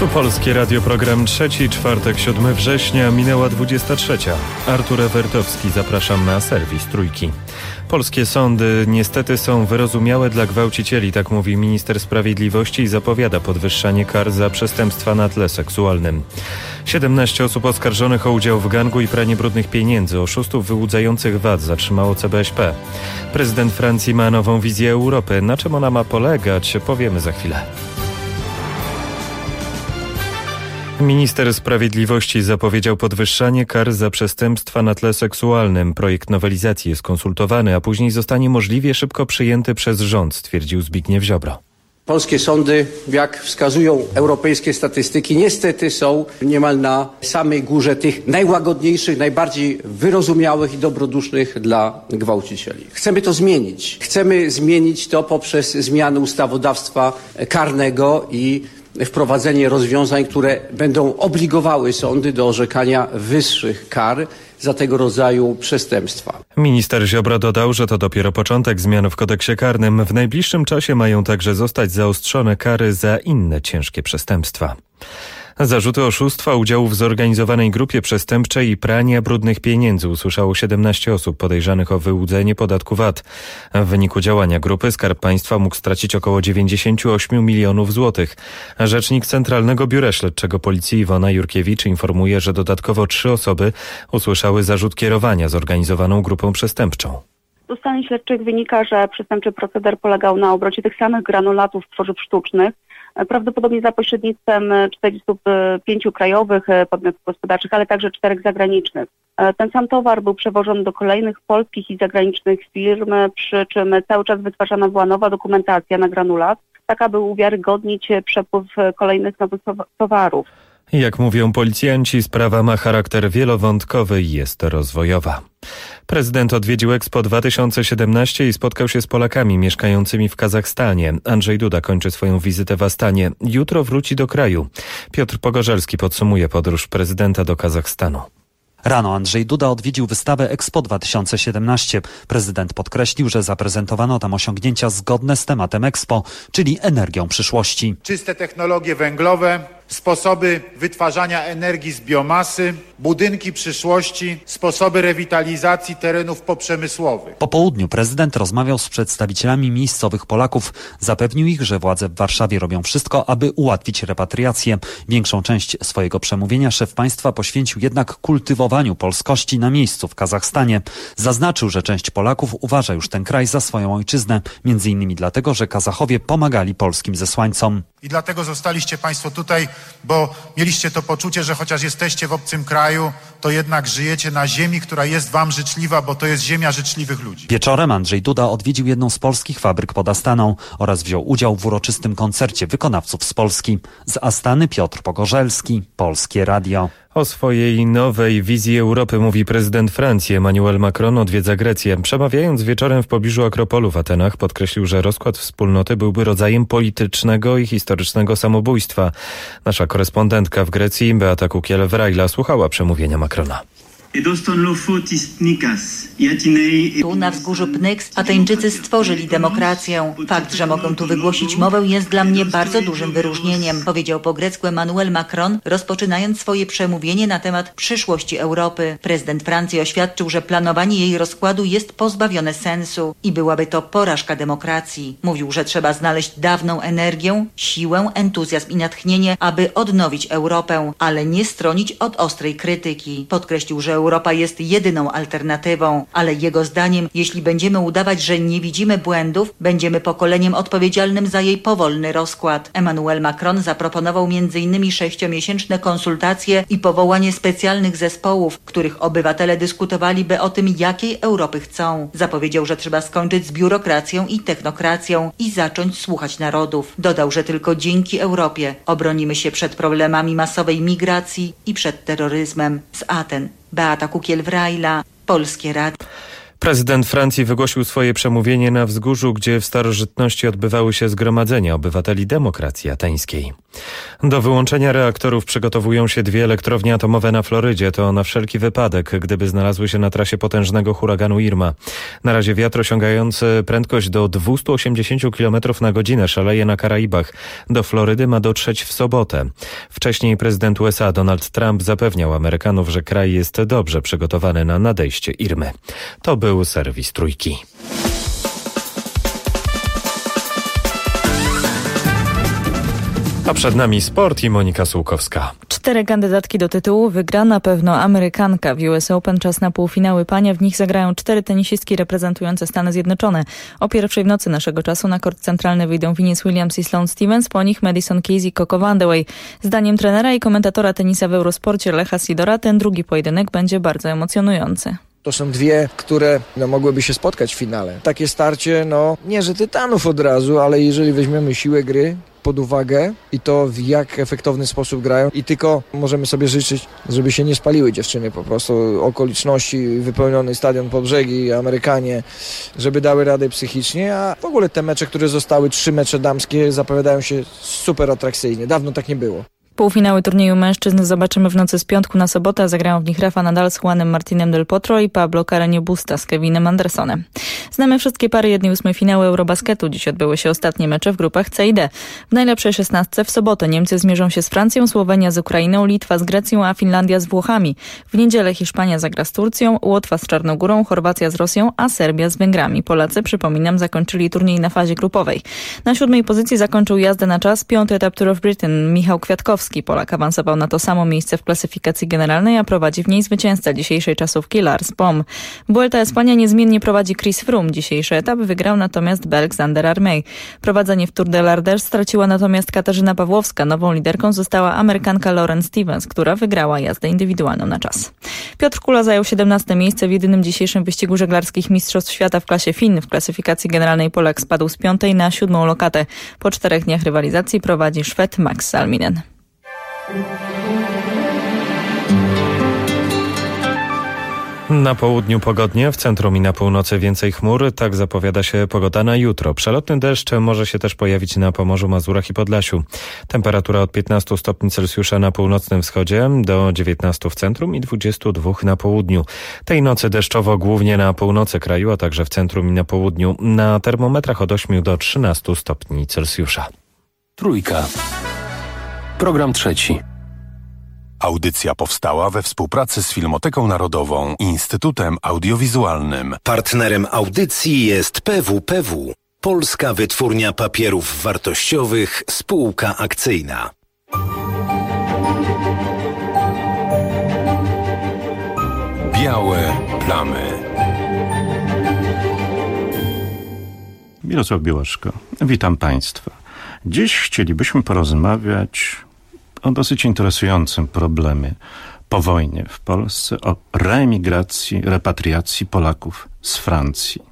Tu Polskie Radio, program trzeci, czwartek, 7 września, minęła 23. Artur Ewertowski, zapraszam na serwis Trójki. Polskie sądy niestety są wyrozumiałe dla gwałcicieli, tak mówi minister sprawiedliwości i zapowiada podwyższanie kar za przestępstwa na tle seksualnym. 17 osób oskarżonych o udział w gangu i pranie brudnych pieniędzy, oszustów wyłudzających VAT zatrzymało CBŚP. Prezydent Francji ma nową wizję Europy. Na czym ona ma polegać, powiemy za chwilę. Minister sprawiedliwości zapowiedział podwyższanie kar za przestępstwa na tle seksualnym. Projekt nowelizacji jest konsultowany, a później zostanie możliwie szybko przyjęty przez rząd, stwierdził Zbigniew Ziobro. Polskie sądy, jak wskazują europejskie statystyki, niestety są niemal na samej górze tych najłagodniejszych, najbardziej wyrozumiałych i dobrodusznych dla gwałcicieli. Chcemy to zmienić. Chcemy zmienić to poprzez zmianę ustawodawstwa karnego i wprowadzenie rozwiązań, które będą obligowały sądy do orzekania wyższych kar za tego rodzaju przestępstwa. Minister Ziobro dodał, że to dopiero początek zmian w kodeksie karnym. W najbliższym czasie mają także zostać zaostrzone kary za inne ciężkie przestępstwa. Zarzuty oszustwa, udziału w zorganizowanej grupie przestępczej i prania brudnych pieniędzy usłyszało 17 osób podejrzanych o wyłudzenie podatku VAT. W wyniku działania grupy Skarb Państwa mógł stracić około 98 milionów złotych. Rzecznik Centralnego Biura Śledczego Policji Iwona Jurkiewicz informuje, że dodatkowo 3 osoby usłyszały zarzut kierowania zorganizowaną grupą przestępczą. Z ustaleń śledczych wynika, że przestępczy proceder polegał na obrocie tych samych granulatów tworzyw sztucznych, prawdopodobnie za pośrednictwem 45 krajowych podmiotów gospodarczych, ale także 4 zagranicznych. Ten sam towar był przewożony do kolejnych polskich i zagranicznych firm, przy czym cały czas wytwarzana była nowa dokumentacja na granulat, tak aby uwiarygodnić przepływ kolejnych nowych towarów. Jak mówią policjanci, sprawa ma charakter wielowątkowy i jest rozwojowa. Prezydent odwiedził Expo 2017 i spotkał się z Polakami mieszkającymi w Kazachstanie. Andrzej Duda kończy swoją wizytę w Astanie. Jutro wróci do kraju. Piotr Pogorzelski podsumuje podróż prezydenta do Kazachstanu. Rano Andrzej Duda odwiedził wystawę Expo 2017. Prezydent podkreślił, że zaprezentowano tam osiągnięcia zgodne z tematem Expo, czyli energią przyszłości. Czyste technologie węglowe, sposoby wytwarzania energii z biomasy, budynki przyszłości, sposoby rewitalizacji terenów poprzemysłowych. Po południu prezydent rozmawiał z przedstawicielami miejscowych Polaków. Zapewnił ich, że władze w Warszawie robią wszystko, aby ułatwić repatriację. Większą część swojego przemówienia szef państwa poświęcił jednak kultywowaniu polskości na miejscu w Kazachstanie. Zaznaczył, że część Polaków uważa już ten kraj za swoją ojczyznę, między innymi dlatego, że Kazachowie pomagali polskim zesłańcom. I dlatego zostaliście Państwo tutaj, bo mieliście to poczucie, że chociaż jesteście w obcym kraju, to jednak żyjecie na ziemi, która jest Wam życzliwa, bo to jest ziemia życzliwych ludzi. Wieczorem Andrzej Duda odwiedził jedną z polskich fabryk pod Astaną oraz wziął udział w uroczystym koncercie wykonawców z Polski. Z Astany Piotr Pogorzelski, Polskie Radio. O swojej nowej wizji Europy mówi prezydent Francji Emmanuel Macron, odwiedza Grecję. Przemawiając wieczorem w pobliżu Akropolu w Atenach, podkreślił, że rozkład wspólnoty byłby rodzajem politycznego i historycznego samobójstwa. Nasza korespondentka w Grecji, Beata Kukiel-Wrajla, słuchała przemówienia Macrona. Tu na wzgórzu Pnyx Ateńczycy stworzyli demokrację. Fakt, że mogą tu wygłosić mowę, jest dla mnie bardzo dużym wyróżnieniem, powiedział po grecku Emmanuel Macron, rozpoczynając swoje przemówienie na temat przyszłości Europy. Prezydent Francji oświadczył, że planowanie jej rozkładu jest pozbawione sensu i byłaby to porażka demokracji. Mówił, że trzeba znaleźć dawną energię, siłę, entuzjazm i natchnienie, aby odnowić Europę, ale nie stronić od ostrej krytyki. Podkreślił, że Europa jest jedyną alternatywą, ale jego zdaniem, jeśli będziemy udawać, że nie widzimy błędów, będziemy pokoleniem odpowiedzialnym za jej powolny rozkład. Emmanuel Macron zaproponował m.in. 6-miesięczne konsultacje i powołanie specjalnych zespołów, w których obywatele dyskutowaliby o tym, jakiej Europy chcą. Zapowiedział, że trzeba skończyć z biurokracją i technokracją i zacząć słuchać narodów. Dodał, że tylko dzięki Europie obronimy się przed problemami masowej migracji i przed terroryzmem. Z Aten Beata Kukiel-Wrajla, Polskie Radio. Prezydent Francji wygłosił swoje przemówienie na wzgórzu, gdzie w starożytności odbywały się zgromadzenia obywateli demokracji ateńskiej. Do wyłączenia reaktorów przygotowują się 2 elektrownie atomowe na Florydzie. To na wszelki wypadek, gdyby znalazły się na trasie potężnego huraganu Irma. Na razie wiatr osiągający prędkość do 280 km na godzinę szaleje na Karaibach. Do Florydy ma dotrzeć w sobotę. Wcześniej prezydent USA Donald Trump zapewniał Amerykanów, że kraj jest dobrze przygotowany na nadejście Irmy. To był serwis Trójki. A przed nami sport i Monika Sułkowska. 4 kandydatki do tytułu wygra na pewno Amerykanka. W US Open czas na półfinały pania. W nich zagrają 4 tenisistki reprezentujące Stany Zjednoczone. O 1:00 w nocy naszego czasu na kort centralny wyjdą Venus Williams i Sloane Stephens, po nich Madison Keys i Coco Vandeweghe. Zdaniem trenera i komentatora tenisa w Eurosporcie Lecha Sidora ten drugi pojedynek będzie bardzo emocjonujący. To są 2, które mogłyby się spotkać w finale. Takie starcie, nie że tytanów od razu, ale jeżeli weźmiemy siłę gry pod uwagę i to w jak efektowny sposób grają i tylko możemy sobie życzyć, żeby się nie spaliły dziewczyny po prostu, okoliczności, wypełniony stadion po brzegi, Amerykanie, żeby dały radę psychicznie, a w ogóle te mecze, które zostały, 3 mecze damskie zapowiadają się super atrakcyjnie. Dawno tak nie było. Półfinały turnieju mężczyzn zobaczymy w nocy z piątku na sobotę. Zagrają w nich Rafa Nadal z Juanem Martinem del Potro i Pablo Carreño Busta z Kevinem Andersonem. Znamy wszystkie pary 1/8 finały Eurobasketu. Dziś odbyły się ostatnie mecze w grupach C i D. W najlepszej 16 w sobotę Niemcy zmierzą się z Francją, Słowenia z Ukrainą, Litwa z Grecją, a Finlandia z Włochami. W niedzielę Hiszpania zagra z Turcją, Łotwa z Czarnogórą, Chorwacja z Rosją, a Serbia z Węgrami. Polacy, przypominam, zakończyli turniej na fazie grupowej. Na 7. pozycji zakończył jazdę na czas 5. etap Tour of Britain Michał Kwiatkowski. Polak awansował na to samo miejsce w klasyfikacji generalnej, a prowadzi w niej zwycięzca dzisiejszej czasówki Lars Boom. Vuelta Espania niezmiennie prowadzi Chris Froome. Dzisiejszy etap wygrał natomiast Belg Sander Armey. Prowadzenie w Tour de l'Ardèche straciła natomiast Katarzyna Pawłowska. Nową liderką została Amerykanka Lauren Stevens, która wygrała jazdę indywidualną na czas. Piotr Kula zajął 17. miejsce w jedynym dzisiejszym wyścigu żeglarskich Mistrzostw Świata w klasie FIN. W klasyfikacji generalnej Polak spadł z 5. na 7. lokatę. Po 4 dniach rywalizacji prowadzi Szwed Max Salminen. Na południu pogodnie, w centrum i na północy więcej chmur. Tak zapowiada się pogoda na jutro. Przelotny deszcz może się też pojawić na Pomorzu, Mazurach i Podlasiu. Temperatura od 15 stopni Celsjusza na północnym wschodzie do 19 w centrum i 22 na południu. Tej nocy deszczowo głównie na północy kraju, a także w centrum i na południu. Na termometrach od 8 do 13 stopni Celsjusza. Trójka. Program trzeci. Audycja powstała we współpracy z Filmoteką Narodową i Instytutem Audiowizualnym. Partnerem audycji jest PWPW, Polska Wytwórnia Papierów Wartościowych, spółka akcyjna. Białe plamy. Mirosław Białaszko, witam Państwa. Dziś chcielibyśmy porozmawiać o dosyć interesującym problemie po wojnie w Polsce, o reemigracji, repatriacji Polaków z Francji.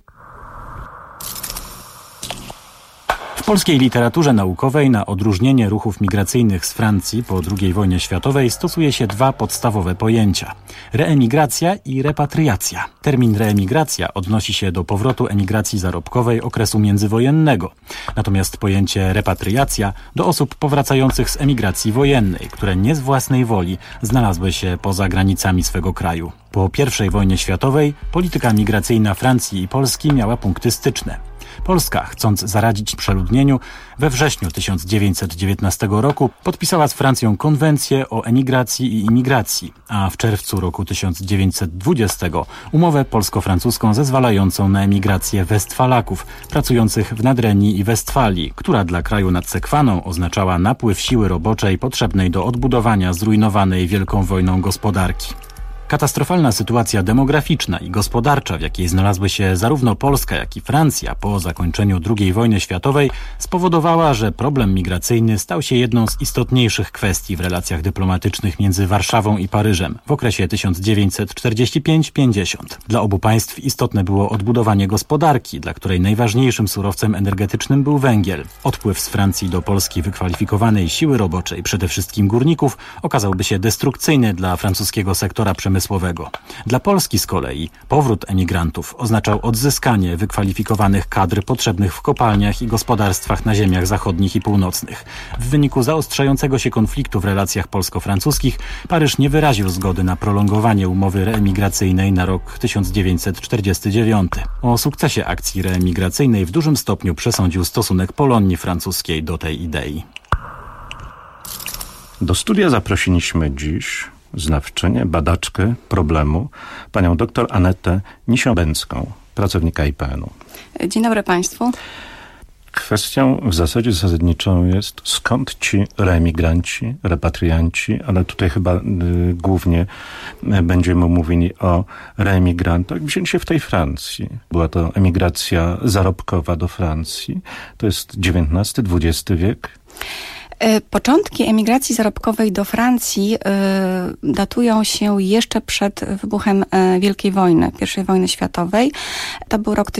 W polskiej literaturze naukowej na odróżnienie ruchów migracyjnych z Francji po II wojnie światowej stosuje się 2 podstawowe pojęcia: reemigracja i repatriacja. Termin reemigracja odnosi się do powrotu emigracji zarobkowej okresu międzywojennego, natomiast pojęcie repatriacja do osób powracających z emigracji wojennej, które nie z własnej woli znalazły się poza granicami swego kraju. Po I wojnie światowej polityka migracyjna Francji i Polski miała punkty styczne. Polska, chcąc zaradzić przeludnieniu, we wrześniu 1919 roku podpisała z Francją konwencję o emigracji i imigracji, a w czerwcu roku 1920 umowę polsko-francuską zezwalającą na emigrację Westfalaków pracujących w Nadrenii i Westfalii, która dla kraju nad Sekwaną oznaczała napływ siły roboczej potrzebnej do odbudowania zrujnowanej Wielką Wojną gospodarki. Katastrofalna sytuacja demograficzna i gospodarcza, w jakiej znalazły się zarówno Polska, jak i Francja po zakończeniu II wojny światowej, spowodowała, że problem migracyjny stał się jedną z istotniejszych kwestii w relacjach dyplomatycznych między Warszawą i Paryżem w okresie 1945-50. Dla obu państw istotne było odbudowanie gospodarki, dla której najważniejszym surowcem energetycznym był węgiel. Odpływ z Francji do Polski wykwalifikowanej siły roboczej, przede wszystkim górników, okazałby się destrukcyjny dla francuskiego sektora przemysłowego przemysłowego. Dla Polski z kolei powrót emigrantów oznaczał odzyskanie wykwalifikowanych kadr potrzebnych w kopalniach i gospodarstwach na ziemiach zachodnich i północnych. W wyniku zaostrzającego się konfliktu w relacjach polsko-francuskich Paryż nie wyraził zgody na prolongowanie umowy reemigracyjnej na rok 1949. O sukcesie akcji reemigracyjnej w dużym stopniu przesądził stosunek Polonii francuskiej do tej idei. Do studia zaprosiliśmy dziś znawczynię, badaczkę problemu, panią dr Anetę Nisią-Bęcką, pracownika IPN-u. Dzień dobry Państwu. Kwestią w zasadzie zasadniczą jest, skąd ci reemigranci, repatrianci, ale tutaj chyba głównie będziemy mówili o reemigrantach, wzięli się w tej Francji. Była to emigracja zarobkowa do Francji. To jest XIX-XX wiek. Początki emigracji zarobkowej do Francji datują się jeszcze przed wybuchem Wielkiej Wojny, I wojny światowej. To był rok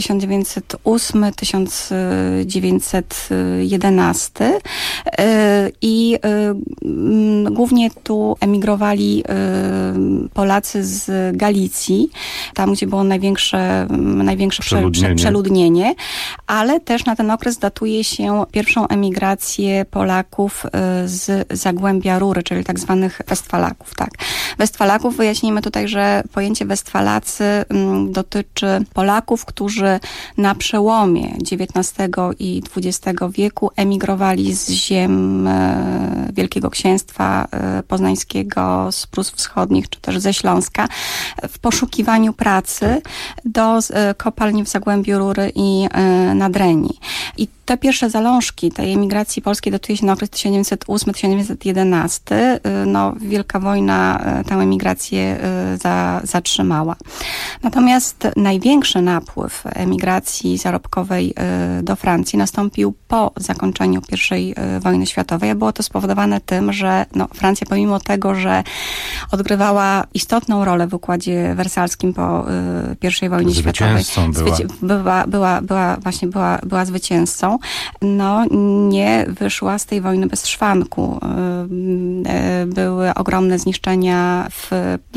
1908-1911 i głównie tu emigrowali Polacy z Galicji, tam gdzie było największe przeludnienie, ale też na ten okres datuje się pierwszą emigrację Polaków z Zagłębia Rury, czyli tak zwanych Westfalaków. Tak. Westfalaków, wyjaśnijmy tutaj, że pojęcie Westfalacy dotyczy Polaków, którzy na przełomie XIX i XX wieku emigrowali z ziem Wielkiego Księstwa Poznańskiego, z Prus Wschodnich, czy też ze Śląska, w poszukiwaniu pracy do kopalni w Zagłębiu Rury i Nadrenii. I te pierwsze zalążki tej emigracji polskiej datuje się na okres 1908-1911. No, Wielka Wojna tę emigrację zatrzymała. Natomiast największy napływ emigracji zarobkowej do Francji nastąpił po zakończeniu I wojny światowej, a było to spowodowane tym, że Francja pomimo tego, że odgrywała istotną rolę w Układzie Wersalskim po I wojnie światowej, była zwycięzcą, nie wyszła z tej wojny bez szwanku. Były ogromne zniszczenia w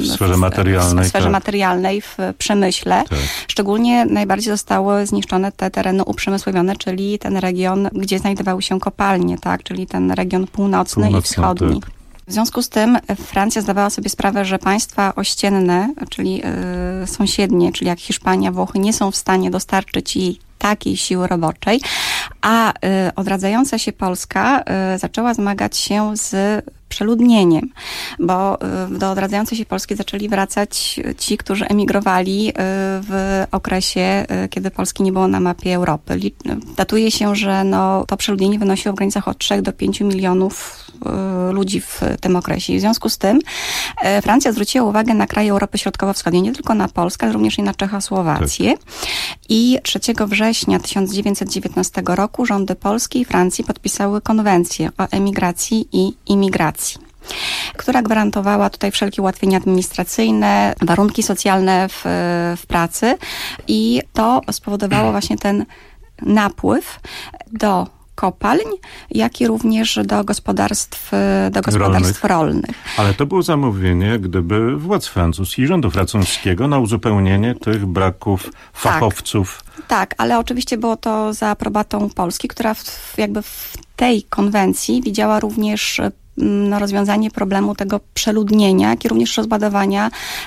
sferze materialnej, w przemyśle. Tak. Szczególnie najbardziej zostały zniszczone te tereny uprzemysłowione, czyli ten region, gdzie znajdowały się kopalnie, tak? Czyli ten region północny i wschodni. Tak. W związku z tym Francja zdawała sobie sprawę, że państwa ościenne, czyli sąsiednie, czyli jak Hiszpania, Włochy, nie są w stanie dostarczyć jej takiej siły roboczej, a odradzająca się Polska zaczęła zmagać się z przeludnieniem, bo do odradzającej się Polski zaczęli wracać ci, którzy emigrowali w okresie, kiedy Polski nie było na mapie Europy. Datuje się, że to przeludnienie wynosiło w granicach od 3 do 5 milionów ludzi w tym okresie. I w związku z tym Francja zwróciła uwagę na kraje Europy Środkowo-Wschodniej, nie tylko na Polskę, ale również i na Czechosłowację. Tak. I 3 września 1919 roku rządy Polski i Francji podpisały konwencję o emigracji i imigracji, która gwarantowała tutaj wszelkie ułatwienia administracyjne, warunki socjalne w pracy i to spowodowało właśnie ten napływ do kopalń, jak i również do gospodarstw rolnych. Ale to było zamówienie, jak gdyby władz francuskich, rządu francuskiego na uzupełnienie tych braków fachowców. Tak, ale oczywiście było to za aprobatą Polski, która w tej konwencji widziała również rozwiązanie problemu tego przeludnienia, jak i również rozładowania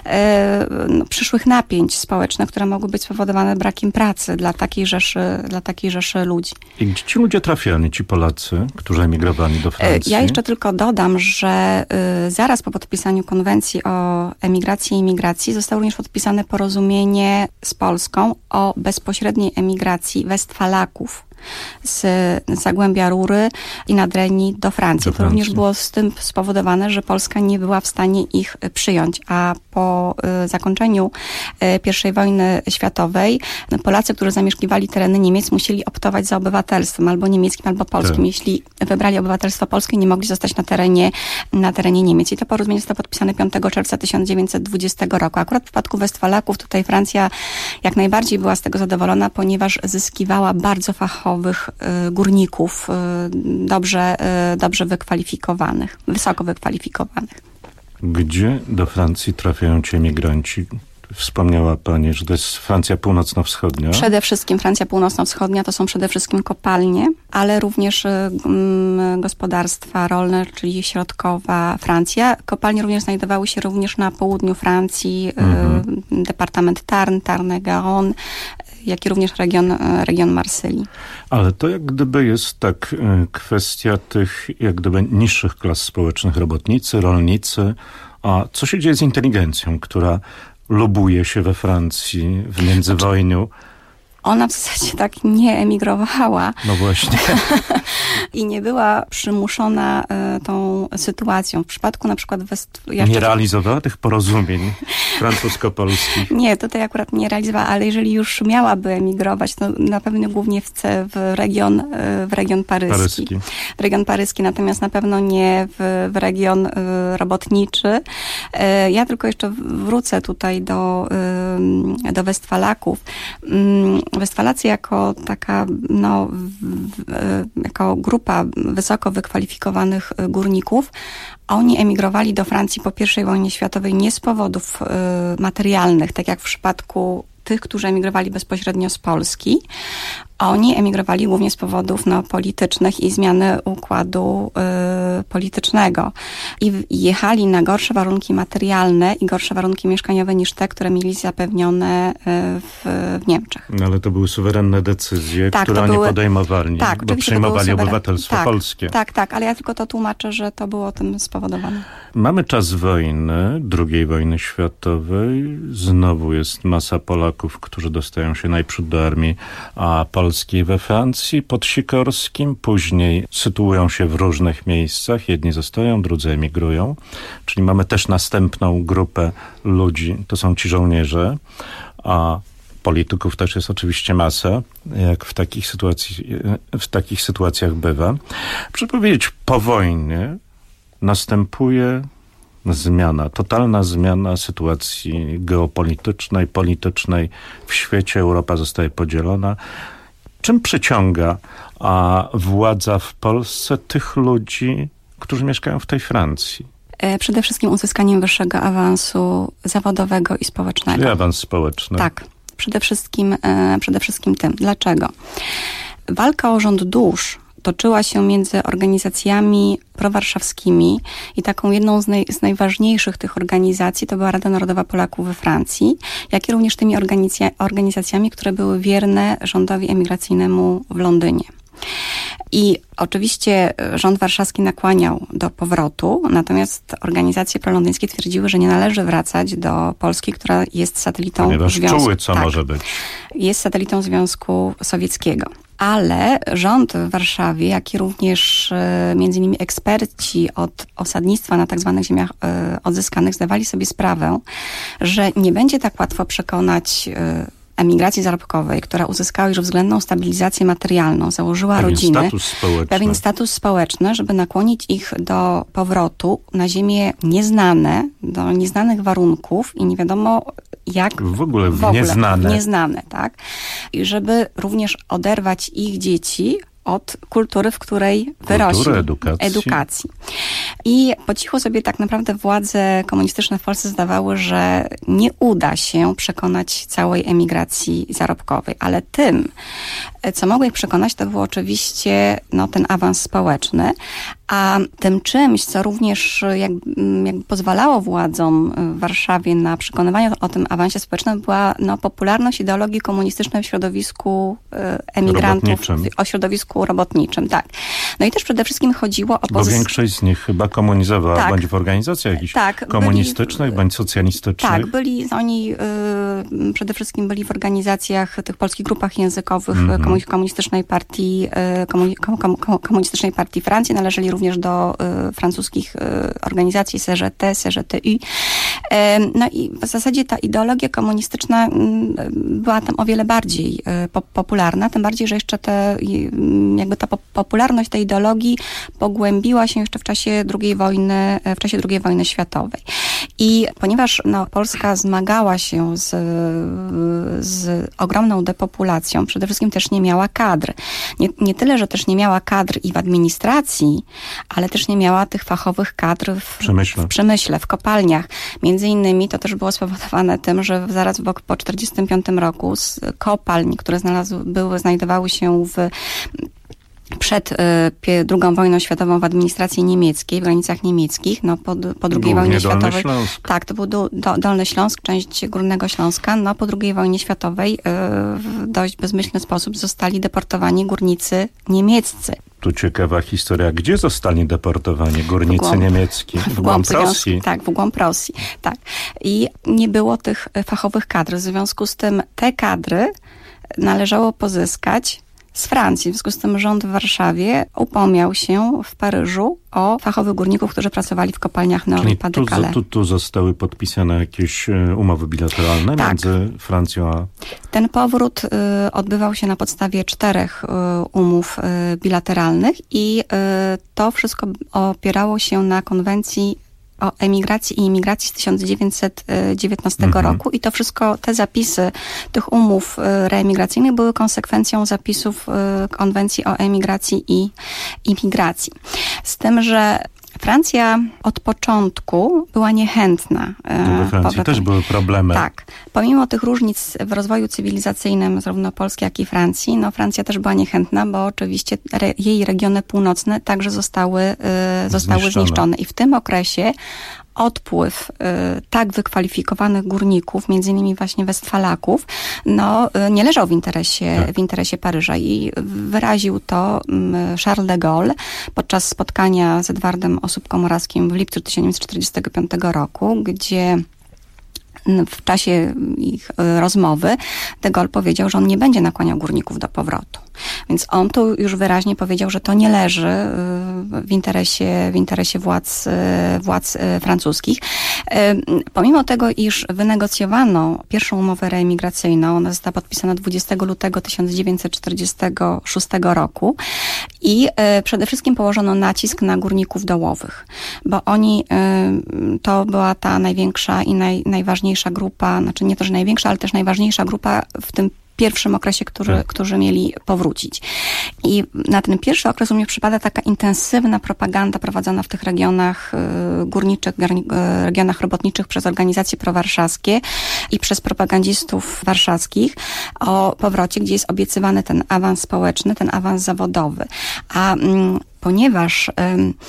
przyszłych napięć społecznych, które mogły być spowodowane brakiem pracy dla takiej rzeszy ludzi. I gdzie ci ludzie trafiali, ci Polacy, którzy emigrowali do Francji? Ja jeszcze tylko dodam, że zaraz po podpisaniu konwencji o emigracji i imigracji zostało również podpisane porozumienie z Polską o bezpośredniej emigracji Westfalaków z Zagłębia Rury i Nadrenii do Francji. To również było z tym spowodowane, że Polska nie była w stanie ich przyjąć, a po zakończeniu I wojny światowej Polacy, którzy zamieszkiwali tereny Niemiec, musieli optować za obywatelstwem albo niemieckim, albo polskim. Tak. Jeśli wybrali obywatelstwo polskie, nie mogli zostać na terenie Niemiec. I to porozumienie zostało podpisane 5 czerwca 1920 roku. Akurat w przypadku Westfalaków tutaj Francja jak najbardziej była z tego zadowolona, ponieważ zyskiwała bardzo fachowych górników, dobrze wykwalifikowanych, wysoko wykwalifikowanych. Gdzie do Francji trafiają ci emigranci? Wspomniała Pani, że to jest Francja północno-wschodnia. Przede wszystkim Francja północno-wschodnia to są przede wszystkim kopalnie, ale również gospodarstwa rolne, czyli środkowa Francja. Kopalnie również znajdowały się również na południu Francji, departament Tarn-et-Garonne, jak i również region Marsylii. Ale to jak gdyby jest tak kwestia tych jak gdyby niższych klas społecznych, robotnicy, rolnicy. A co się dzieje z inteligencją, która lobuje się we Francji w międzywojniu? Ona w zasadzie tak nie emigrowała. No właśnie. I nie była przymuszona tą sytuacją. W przypadku na przykład nie realizowała tych porozumień francusko-polskich? Nie, tutaj akurat nie realizowała, ale jeżeli już miałaby emigrować, to na pewno głównie w region paryski. W region paryski, natomiast na pewno nie w region robotniczy. Ja tylko jeszcze wrócę tutaj do Westfalaków. Westfalacy jako taka, jako grupa wysoko wykwalifikowanych górników, oni emigrowali do Francji po I wojnie światowej nie z powodów materialnych, tak jak w przypadku tych, którzy emigrowali bezpośrednio z Polski. Oni emigrowali głównie z powodów politycznych i zmiany układu politycznego. I jechali na gorsze warunki materialne i gorsze warunki mieszkaniowe niż te, które mieli zapewnione w Niemczech. No, ale to były suwerenne decyzje, które oni podejmowali, bo przyjmowali obywatelstwo polskie. Tak, ale ja tylko to tłumaczę, że to było tym spowodowane. Mamy czas wojny, II wojny światowej. Znowu jest masa Polaków, którzy dostają się najprzód do armii polskiej we Francji pod Sikorskim. Później sytuują się w różnych miejscach. Jedni zostają, drudzy emigrują. Czyli mamy też następną grupę ludzi. To są ci żołnierze, a polityków też jest oczywiście masa, jak w takich sytuacjach bywa. Proszę powiedzieć, po wojnie następuje zmiana, totalna zmiana sytuacji geopolitycznej, politycznej w świecie. Europa zostaje podzielona. Czym przyciąga władza w Polsce tych ludzi, którzy mieszkają w tej Francji? Przede wszystkim uzyskaniem wyższego awansu zawodowego i społecznego. Czyli awans społeczny. Tak, przede wszystkim tym. Dlaczego? Walka o rząd dusz toczyła się między organizacjami prowarszawskimi i taką jedną z najważniejszych tych organizacji to była Rada Narodowa Polaków we Francji, jak i również tymi organizacjami, które były wierne rządowi emigracyjnemu w Londynie. I oczywiście rząd warszawski nakłaniał do powrotu, natomiast organizacje prolondyńskie twierdziły, że nie należy wracać do Polski, która jest satelitą ponieważ czuły, co może być. Jest satelitą Związku Sowieckiego. Ale rząd w Warszawie, jak i również między innymi eksperci od osadnictwa na tak zwanych ziemiach odzyskanych zdawali sobie sprawę, że nie będzie tak łatwo przekonać emigracji zarobkowej, która uzyskała już względną stabilizację materialną, założyła rodzinę, pewien status społeczny, żeby nakłonić ich do powrotu na ziemię nieznane, do nieznanych warunków i nie wiadomo jak... W ogóle nieznane, tak? I żeby również oderwać ich dzieci od kultury, w której wyrośli. Edukacji. I po cichu sobie tak naprawdę władze komunistyczne w Polsce zdawały, że nie uda się przekonać całej emigracji zarobkowej. Ale tym, co mogło ich przekonać, to był oczywiście ten awans społeczny. A tym czymś, co również jakby pozwalało władzom w Warszawie na przekonywanie o tym awansie społecznym, była popularność ideologii komunistycznej w środowisku emigrantów, o środowisku robotniczym, tak. No i też przede wszystkim chodziło o... Bo większość z nich chyba komunizowała, bądź w organizacjach jakichś komunistycznych, bądź socjalistycznych. Tak, oni przede wszystkim byli w organizacjach, tych polskich grupach językowych Komunistycznej Partii Francji, należeli również do francuskich organizacji CGT, CGTU. No i w zasadzie ta ideologia komunistyczna była tam o wiele bardziej popularna, tym bardziej, że jeszcze ta popularność tej ideologii pogłębiła się jeszcze w czasie II wojny światowej. I ponieważ Polska zmagała się z ogromną depopulacją, przede wszystkim też nie miała kadr. Nie tyle, że też nie miała kadr i w administracji, ale też nie miała tych fachowych kadr w przemyśle, w kopalniach. Między innymi to też było spowodowane tym, że zaraz po 1945 roku z kopalń, które znajdowały się przed II wojną światową w administracji niemieckiej, w granicach niemieckich, po II wojnie światowej. Tak, to był Dolny Śląsk, część Górnego Śląska. Po II wojnie światowej w dość bezmyślny sposób zostali deportowani górnicy niemieccy. Tu ciekawa historia. Gdzie zostali deportowani górnicy niemiecki? W głąb Rosji? Tak, w głąb Rosji. Tak. I nie było tych fachowych kadr. W związku z tym te kadry należało pozyskać z Francji. W związku z tym rząd w Warszawie upomniał się w Paryżu o fachowych górników, którzy pracowali w kopalniach Nord-Pas-de-Calais. Tu zostały podpisane jakieś umowy bilateralne między Francją a... Ten powrót odbywał się na podstawie 4 umów bilateralnych i to wszystko opierało się na konwencji o emigracji i imigracji z 1919 roku i to wszystko, te zapisy tych umów reemigracyjnych były konsekwencją zapisów konwencji o emigracji i imigracji. Z tym, że Francja od początku była niechętna. We Francji też były problemy. Tak. Pomimo tych różnic w rozwoju cywilizacyjnym zarówno Polski, jak i Francji, Francja też była niechętna, bo oczywiście jej regiony północne także zostały zniszczone. I w tym okresie odpływ tak wykwalifikowanych górników, między innymi właśnie Westfalaków, nie leżał w interesie Paryża i wyraził to Charles de Gaulle podczas spotkania z Edwardem Osóbką-Morawskim w lipcu 1945 roku, gdzie w czasie ich rozmowy de Gaulle powiedział, że on nie będzie nakłaniał górników do powrotu. Więc on tu już wyraźnie powiedział, że to nie leży w interesie władz francuskich. Pomimo tego, iż wynegocjowano pierwszą umowę reemigracyjną, ona została podpisana 20 lutego 1946 roku i przede wszystkim położono nacisk na górników dołowych, bo oni, to była ta największa i najważniejsza grupa, znaczy nie to, że największa, ale też najważniejsza grupa w tym pierwszym okresie, którzy mieli powrócić. I na ten pierwszy okres u mnie przypada taka intensywna propaganda prowadzona w tych regionach górniczych, regionach robotniczych przez organizacje prowarszawskie i przez propagandzistów warszawskich o powrocie, gdzie jest obiecywany ten awans społeczny, ten awans zawodowy. Ponieważ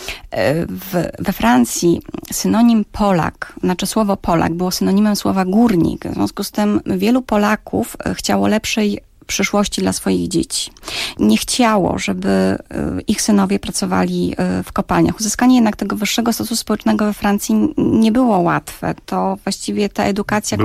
we Francji synonim Polak, słowo Polak było synonimem słowa górnik, w związku z tym wielu Polaków chciało lepszej przyszłości dla swoich dzieci. Nie chciało, żeby ich synowie pracowali w kopalniach. Uzyskanie jednak tego wyższego statusu społecznego we Francji nie było łatwe. To właściwie ta edukacja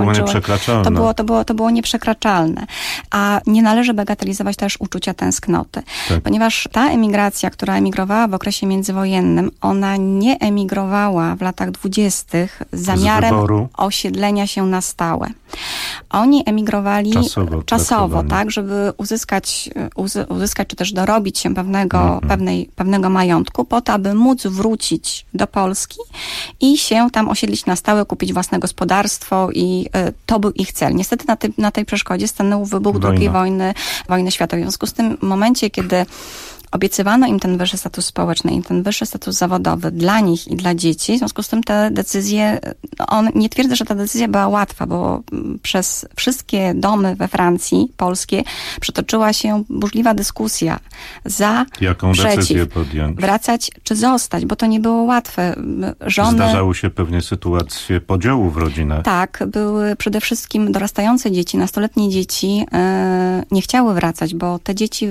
to było nieprzekraczalne. A nie należy bagatelizować też uczucia tęsknoty. Tak. Ponieważ ta emigracja, która emigrowała w okresie międzywojennym, ona nie emigrowała w latach 20. z zamiarem osiedlenia się na stałe. Oni emigrowali czasowo, tak, żeby uzyskać czy też dorobić się pewnego majątku po to, aby móc wrócić do Polski i się tam osiedlić na stałe, kupić własne gospodarstwo i to był ich cel. Niestety na tej przeszkodzie stanął wybuch II wojny światowej. W związku z tym momencie, kiedy obiecywano im ten wyższy status społeczny i ten wyższy status zawodowy dla nich i dla dzieci. W związku z tym te decyzje, nie twierdzę, że ta decyzja była łatwa, bo przez wszystkie domy we Francji, polskie, przetoczyła się burzliwa dyskusja za, jaką przeciw, decyzję podjąć. Wracać czy zostać, bo to nie było łatwe. Zdarzały się pewnie sytuacje podziału w rodzinach. Tak, były przede wszystkim dorastające dzieci, nastoletnie dzieci nie chciały wracać, bo te dzieci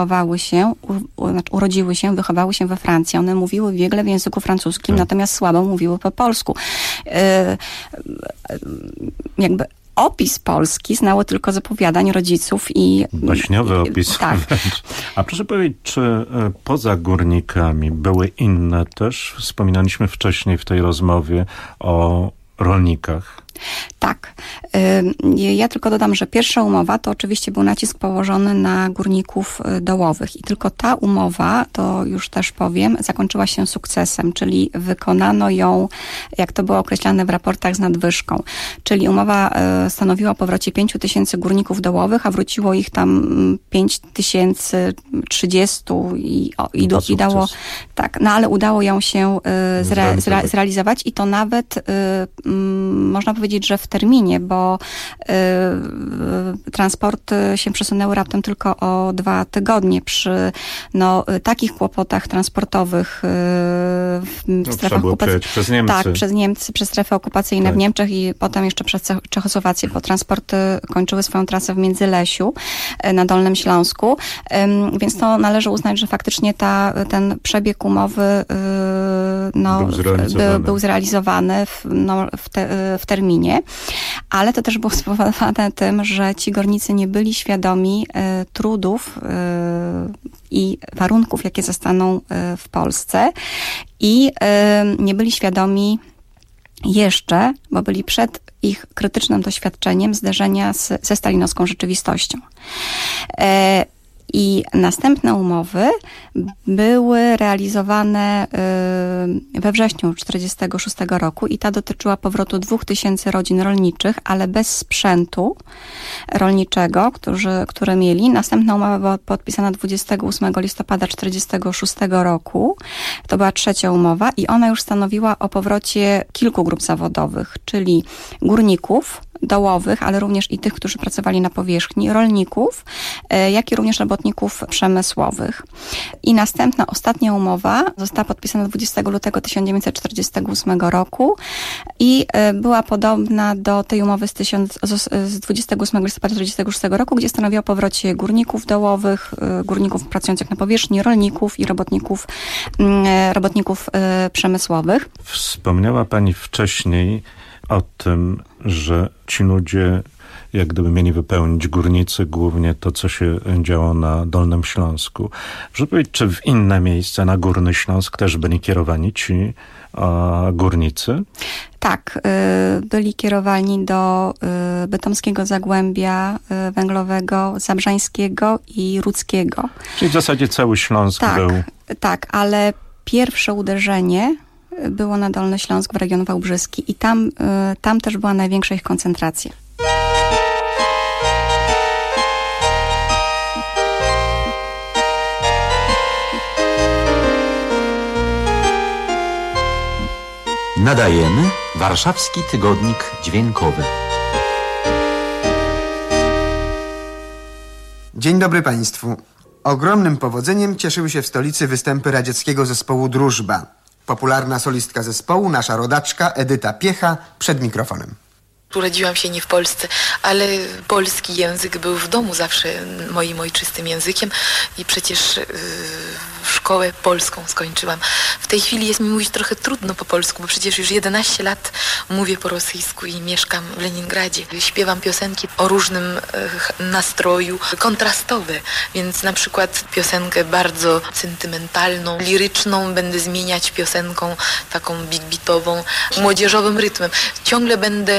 urodziły się, wychowały się we Francji. One mówiły wiele w języku francuskim, natomiast słabo mówiły po polsku. Jakby opis Polski znało tylko z opowiadań rodziców i... Baśniowy opis. Tak. A proszę powiedzieć, czy poza górnikami były inne też? Wspominaliśmy wcześniej w tej rozmowie o rolnikach. Tak. Ja tylko dodam, że pierwsza umowa to oczywiście był nacisk położony na górników dołowych i tylko ta umowa, to już też powiem, zakończyła się sukcesem, czyli wykonano ją, jak to było określane w raportach, z nadwyżką. Czyli umowa stanowiła o powrocie 5000 górników dołowych, a wróciło ich tam 5030 i dało, tak, no ale udało ją się zrealizować i to nawet można powiedzieć, że w terminie, bo transporty się przesunęły raptem tylko o 2 tygodnie przy takich kłopotach transportowych w strefach okupacyjnych. Przez Niemcy. Tak, przez Niemcy, przez strefy okupacyjne w Niemczech i potem jeszcze przez Czechosłowację, bo transporty kończyły swoją trasę w Międzylesiu na Dolnym Śląsku, więc to należy uznać, że faktycznie ten przebieg umowy był zrealizowany w terminie. Ale to też było spowodowane tym, że ci górnicy nie byli świadomi trudów i warunków, jakie zastaną w Polsce i nie byli świadomi jeszcze, bo byli przed ich krytycznym doświadczeniem zderzenia ze stalinowską rzeczywistością. I następne umowy były realizowane we wrześniu 1946 roku i ta dotyczyła powrotu 2000 rodzin rolniczych, ale bez sprzętu rolniczego, które mieli. Następna umowa była podpisana 28 listopada 1946 roku. To była trzecia umowa i ona już stanowiła o powrocie kilku grup zawodowych, czyli górników dołowych, ale również i tych, którzy pracowali na powierzchni, rolników, jak i również robotników przemysłowych. I następna, ostatnia umowa została podpisana 20 lutego 1948 roku i była podobna do tej umowy z 28 listopada 1946 roku, gdzie stanowiła o powrocie górników dołowych, górników pracujących na powierzchni, rolników i robotników przemysłowych. Wspomniała Pani wcześniej o tym, że ci ludzie jak gdyby mieli wypełnić, górnicy, głównie to, co się działo na Dolnym Śląsku. Proszę powiedzieć, czy w inne miejsca, na Górny Śląsk też byli kierowani ci górnicy? Tak, byli kierowani do bytomskiego Zagłębia Węglowego, Zabrzańskiego i Rudzkiego. Czyli w zasadzie cały Śląsk był... Tak, ale pierwsze uderzenie było na Dolny Śląsk, w region wałbrzyski i tam też była największa ich koncentracja. Nadajemy Warszawski Tygodnik Dźwiękowy. Dzień dobry Państwu. Ogromnym powodzeniem cieszyły się w stolicy występy radzieckiego zespołu Drużba. Popularna solistka zespołu, nasza rodaczka Edyta Piecha, przed mikrofonem. Urodziłam się nie w Polsce, ale polski język był w domu zawsze moim ojczystym językiem i przecież szkołę polską skończyłam. W tej chwili jest mi mówić trochę trudno po polsku, bo przecież już 11 lat mówię po rosyjsku i mieszkam w Leningradzie. Śpiewam piosenki o różnym nastroju, kontrastowe, więc na przykład piosenkę bardzo sentymentalną, liryczną będę zmieniać piosenką taką big beatową, młodzieżowym rytmem. Ciągle będę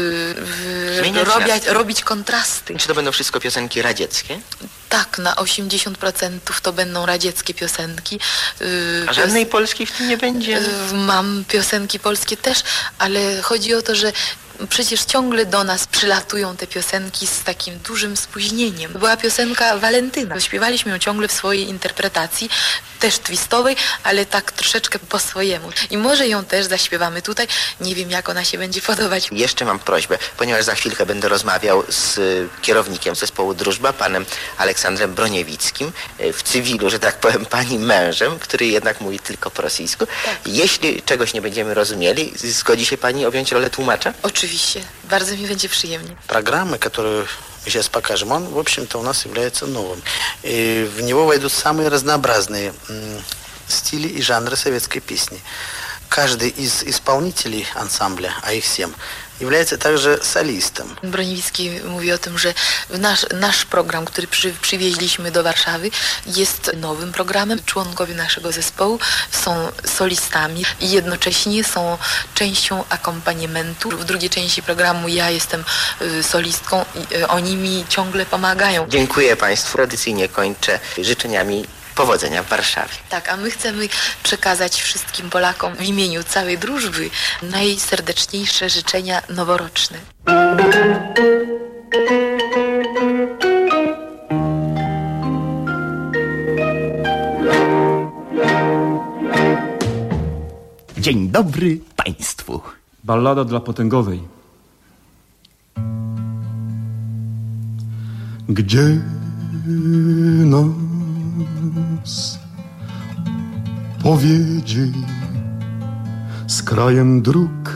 robić kontrasty. Czy to będą wszystko piosenki radzieckie? Tak, na 80% to będą radzieckie piosenki. A żadnej polskiej w tym nie będzie? Mam piosenki polskie też, ale chodzi o to, że przecież ciągle do nas przylatują te piosenki z takim dużym spóźnieniem. Była piosenka Walentyna. Śpiewaliśmy ją ciągle w swojej interpretacji, też twistowej, ale tak troszeczkę po swojemu. I może ją też zaśpiewamy tutaj. Nie wiem, jak ona się będzie podobać. Jeszcze mam prośbę, ponieważ za chwilkę będę rozmawiał z kierownikiem zespołu Drużba, panem Aleksandrem Broniewickim, w cywilu, że tak powiem, pani mężem, który jednak mówi tylko po rosyjsku. Tak. Jeśli czegoś nie będziemy rozumieli, zgodzi się pani objąć rolę tłumacza? Oczywiście. Bardzo mi będzie przyjemnie. Программы, которые сейчас покажем, он, в общем-то, у нас является новым. И в него войдут самые разнообразные стили и жанры советской песни. Каждый из исполнителей ансамбля, а их 7, является также солистом. Broniewicki mówi o tym, że nasz program, który przywieźliśmy do Warszawy, jest nowym programem. Członkowie naszego zespołu są solistami i jednocześnie są częścią akompaniamentu. W drugiej części programu ja jestem solistką i oni mi ciągle pomagają. Dziękuję Państwu. Tradycyjnie kończę życzeniami powodzenia w Warszawie. Tak, a my chcemy przekazać wszystkim Polakom w imieniu całej drużby najserdeczniejsze życzenia noworoczne. Dzień dobry Państwu. Ballada dla potęgowej. Gdzie nas powiedzie z krajem dróg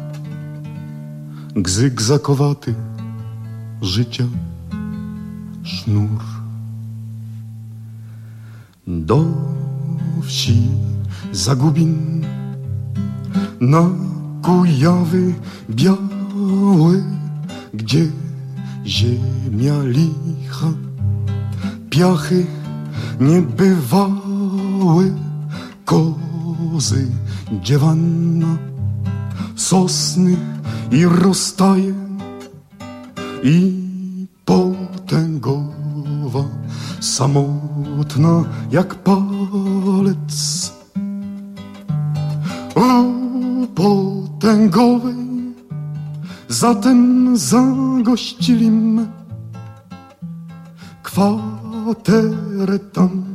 zygzakowaty życia sznur. Do wsi Zagubin na Kujawy białe, gdzie ziemia licha, piachy niebywałe, kozy dziewanna, sosny i rozstaje i potęgowa, samotna jak palec. O potęgowej zatem zagościlim kwaterę tam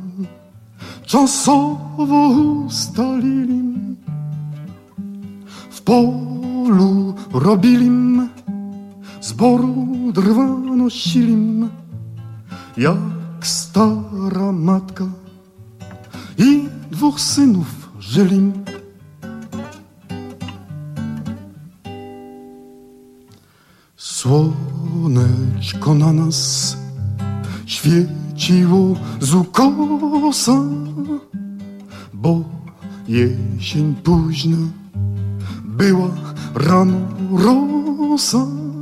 czasowo ustalilim. W polu robilim, zboru drwa nosilim, jak stara matka i 2 synów żylim. Słoneczko na nas świeciło z ukosa, bo jesień późna była rano rosa.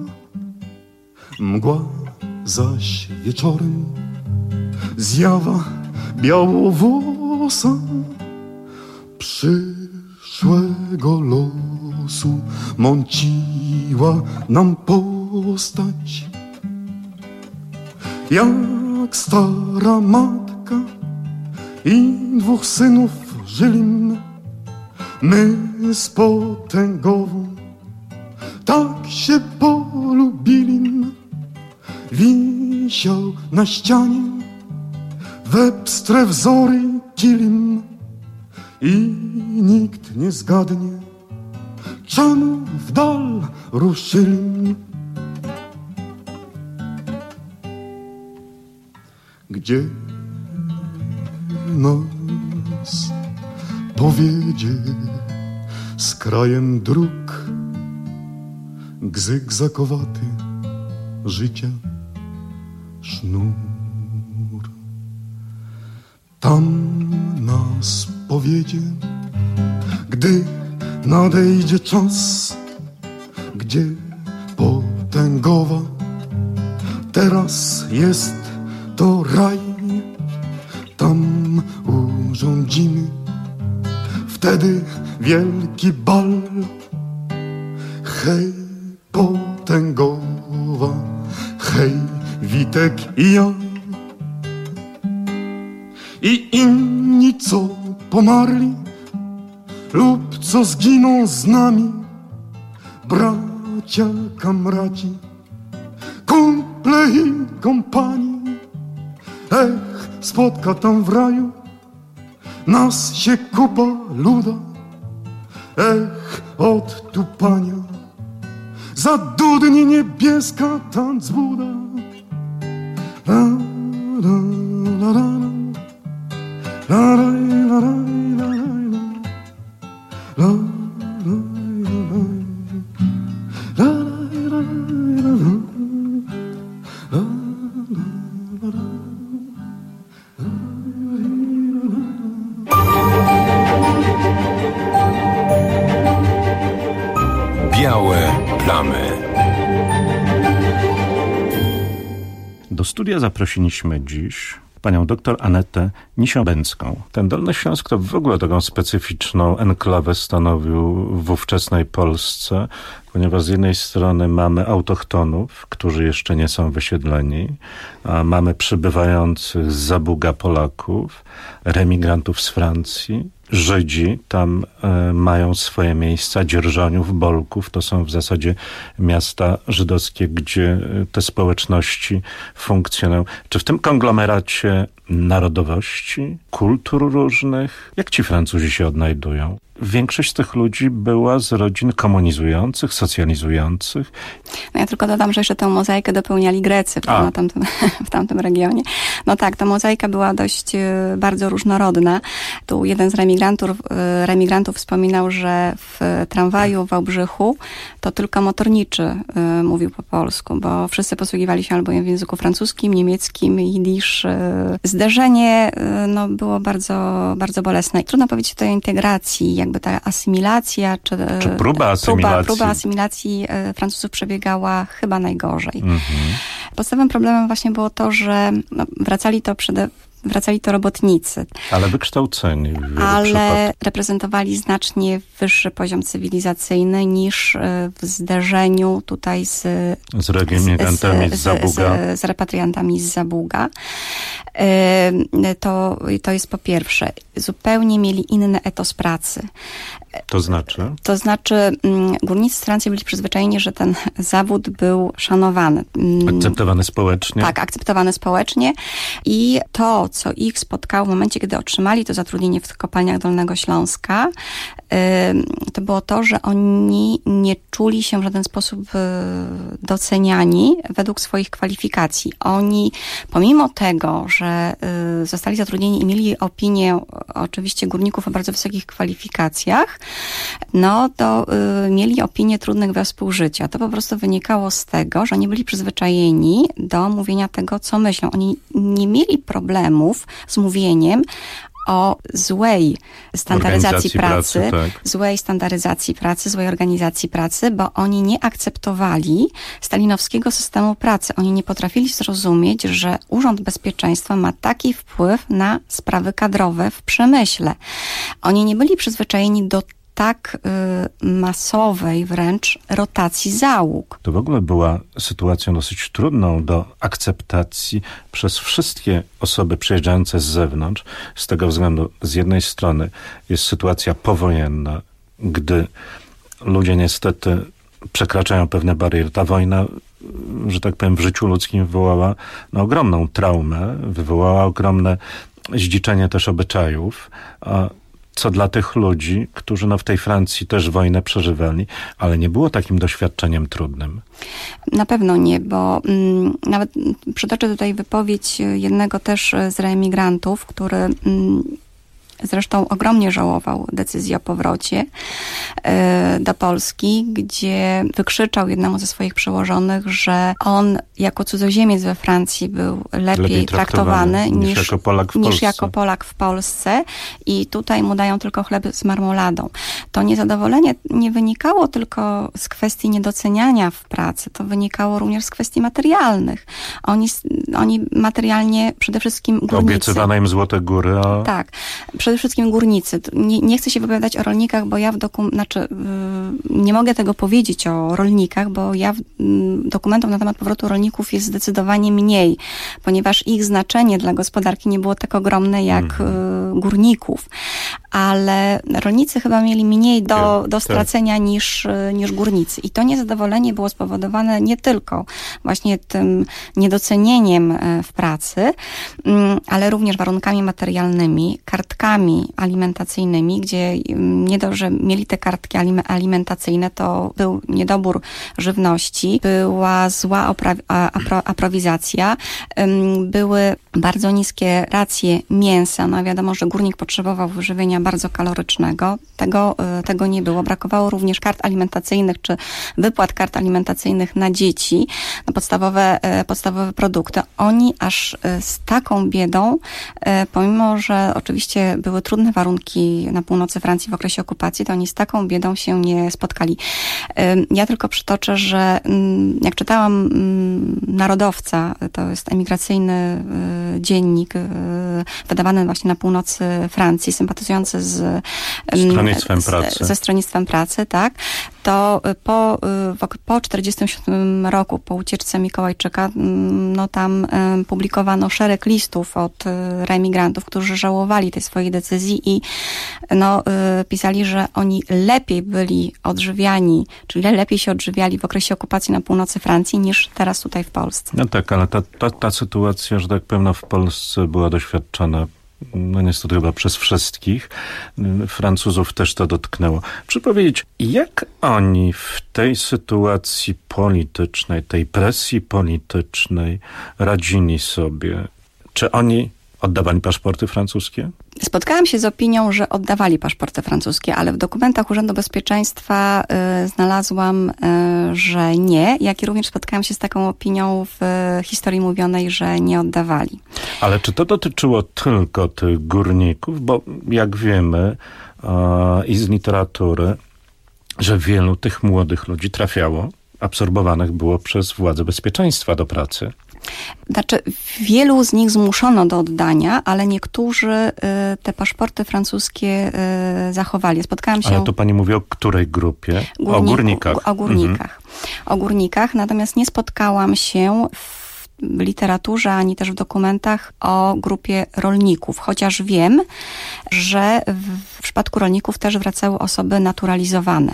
Mgła zaś wieczorem zjawa białowłosa przyszłego losu mąciła nam postać. Jak stara matka i 2 synów żylim, my z potęgową tak się polubilim. Wisiał na ścianie we pstre wzory kilim i nikt nie zgadnie, czemu w dal ruszylim. Gdzie nas powiedzie z krajem dróg zygzakowaty życia sznur. Tam nas powiedzie, gdy nadejdzie czas, gdzie potęgowa teraz jest to raj. Tam urządzimy wtedy wielki bal. Hej potęgowa, hej Witek i ja i inni, co pomarli lub co zginą z nami, bracia, kamraci, kumple i kompani. Ech, spotka tam w raju nas się kupa luda. Ech, od tupania zadudni niebieska tancbuda. La, la, la, la, la. La, la, la, la, la, la. La, la, la, la. La, la, la, la, la. Białe Reklamy. Do studia zaprosiliśmy dziś panią doktor Anetę Nisią-Bęcką. Ten Dolny Śląsk to w ogóle taką specyficzną enklawę stanowił w ówczesnej Polsce, ponieważ z jednej strony mamy autochtonów, którzy jeszcze nie są wysiedleni, a mamy przybywających z Zabuga Polaków, remigrantów z Francji. Żydzi tam mają swoje miejsca, Dzierżoniów, Bolków, to są w zasadzie miasta żydowskie, gdzie te społeczności funkcjonują. Czy w tym konglomeracie narodowości, kultur różnych, jak ci Francuzi się odnajdują? Większość z tych ludzi była z rodzin komunizujących, socjalizujących. No ja tylko dodam, że jeszcze tę mozaikę dopełniali Grecy w tamtym regionie. No tak, ta mozaika była dość bardzo różnorodna. Tu jeden z remigrantów wspominał, że w tramwaju w Wałbrzychu to tylko motorniczy mówił po polsku, bo wszyscy posługiwali się albo w języku francuskim, niemieckim, jidysz. Zderzenie było bardzo, bardzo bolesne. Trudno powiedzieć tutaj o integracji, jakby ta asymilacja, czy próba asymilacji Francuzów przebiegała chyba najgorzej. Podstawowym problemem właśnie było to, że wracali to robotnicy. Ale wykształceni. Ale reprezentowali znacznie wyższy poziom cywilizacyjny niż w zderzeniu tutaj z remigrantami z Zabuga. Z repatriantami z Zabuga. To jest po pierwsze. Zupełnie mieli inny etos pracy. To znaczy? To znaczy górnicy z Francji byli przyzwyczajeni, że ten zawód był szanowany. Akceptowany społecznie? Tak, akceptowany społecznie. I to, co ich spotkało w momencie, kiedy otrzymali to zatrudnienie w kopalniach Dolnego Śląska, to było to, że oni nie czuli się w żaden sposób doceniani według swoich kwalifikacji. Oni, pomimo tego, że zostali zatrudnieni i mieli opinię oczywiście górników o bardzo wysokich kwalifikacjach, to mieli opinię trudnych we współżycia. To po prostu wynikało z tego, że oni byli przyzwyczajeni do mówienia tego, co myślą. Oni nie mieli problemów z mówieniem o złej standaryzacji pracy, złej standaryzacji pracy, złej organizacji pracy, bo oni nie akceptowali stalinowskiego systemu pracy. Oni nie potrafili zrozumieć, że Urząd Bezpieczeństwa ma taki wpływ na sprawy kadrowe w przemyśle. Oni nie byli przyzwyczajeni do tak masowej wręcz rotacji załóg. To w ogóle była sytuacją dosyć trudną do akceptacji przez wszystkie osoby przyjeżdżające z zewnątrz. Z tego względu z jednej strony jest sytuacja powojenna, gdy ludzie niestety przekraczają pewne bariery. Ta wojna, że tak powiem, w życiu ludzkim wywołała ogromną traumę, wywołała ogromne zdziczenie też obyczajów, co dla tych ludzi, którzy w tej Francji też wojnę przeżywali, ale nie było takim doświadczeniem trudnym. Na pewno nie, bo nawet przytoczę tutaj wypowiedź jednego też z reemigrantów, który zresztą ogromnie żałował decyzji o powrocie do Polski, gdzie wykrzyczał jednemu ze swoich przełożonych, że on jako cudzoziemiec we Francji był lepiej traktowany niż jako Polak w Polsce i tutaj mu dają tylko chleb z marmoladą. To niezadowolenie nie wynikało tylko z kwestii niedoceniania w pracy, to wynikało również z kwestii materialnych. Oni materialnie przede wszystkim górnicy. Obiecywano im złote góry, a... Tak. Przede wszystkim górnicy. Nie chcę się wypowiadać o rolnikach, bo ja nie mogę tego powiedzieć o rolnikach, bo dokumentów na temat powrotu rolników jest zdecydowanie mniej, ponieważ ich znaczenie dla gospodarki nie było tak ogromne jak górników. Ale rolnicy chyba mieli mniej do stracenia niż górnicy. I to niezadowolenie było spowodowane nie tylko właśnie tym niedocenieniem w pracy, ale również warunkami materialnymi, kartkami alimentacyjnymi, gdzie nie dość, że mieli te kartki alimentacyjne, to był niedobór żywności, była zła aprowizacja, były bardzo niskie racje mięsa. Wiadomo, że górnik potrzebował wyżywienia bardzo kalorycznego. Tego nie było. Brakowało również kart alimentacyjnych, czy wypłat kart alimentacyjnych na dzieci, na podstawowe produkty. Oni aż z taką biedą, pomimo że oczywiście były trudne warunki na północy Francji w okresie okupacji, to oni z taką biedą się nie spotkali. Ja tylko przytoczę, że jak czytałam Narodowca, to jest emigracyjny dziennik wydawany właśnie na północy Francji, sympatyzujący ze Stronnictwem Pracy, tak, to po 1947 roku, po ucieczce Mikołajczyka, no tam publikowano szereg listów od reemigrantów, którzy żałowali tej swojej decyzji i no, pisali, że oni lepiej byli odżywiani, czyli lepiej się odżywiali w okresie okupacji na północy Francji niż teraz tutaj w Polsce. No tak, ale ta sytuacja, że tak powiem, w Polsce była doświadczona no niestety chyba przez wszystkich. Francuzów też to dotknęło. Proszę powiedzieć, jak oni w tej sytuacji politycznej, tej presji politycznej radzili sobie? Czy oni oddawali paszporty francuskie? Spotkałam się z opinią, że oddawali paszporty francuskie, ale w dokumentach Urzędu Bezpieczeństwa znalazłam, że nie, jak i również spotkałam się z taką opinią w historii mówionej, że nie oddawali. Ale czy to dotyczyło tylko tych górników? Bo jak wiemy i z literatury, że wielu tych młodych ludzi trafiało, absorbowanych było przez władze bezpieczeństwa do pracy. Znaczy, wielu z nich zmuszono do oddania, ale niektórzy te paszporty francuskie zachowali. Spotkałam się... Ale to pani mówi o której grupie? O górnikach. O górnikach. O górnikach, natomiast nie spotkałam się w literaturze, ani też w dokumentach o grupie rolników. Chociaż wiem, że w przypadku rolników też wracały osoby naturalizowane.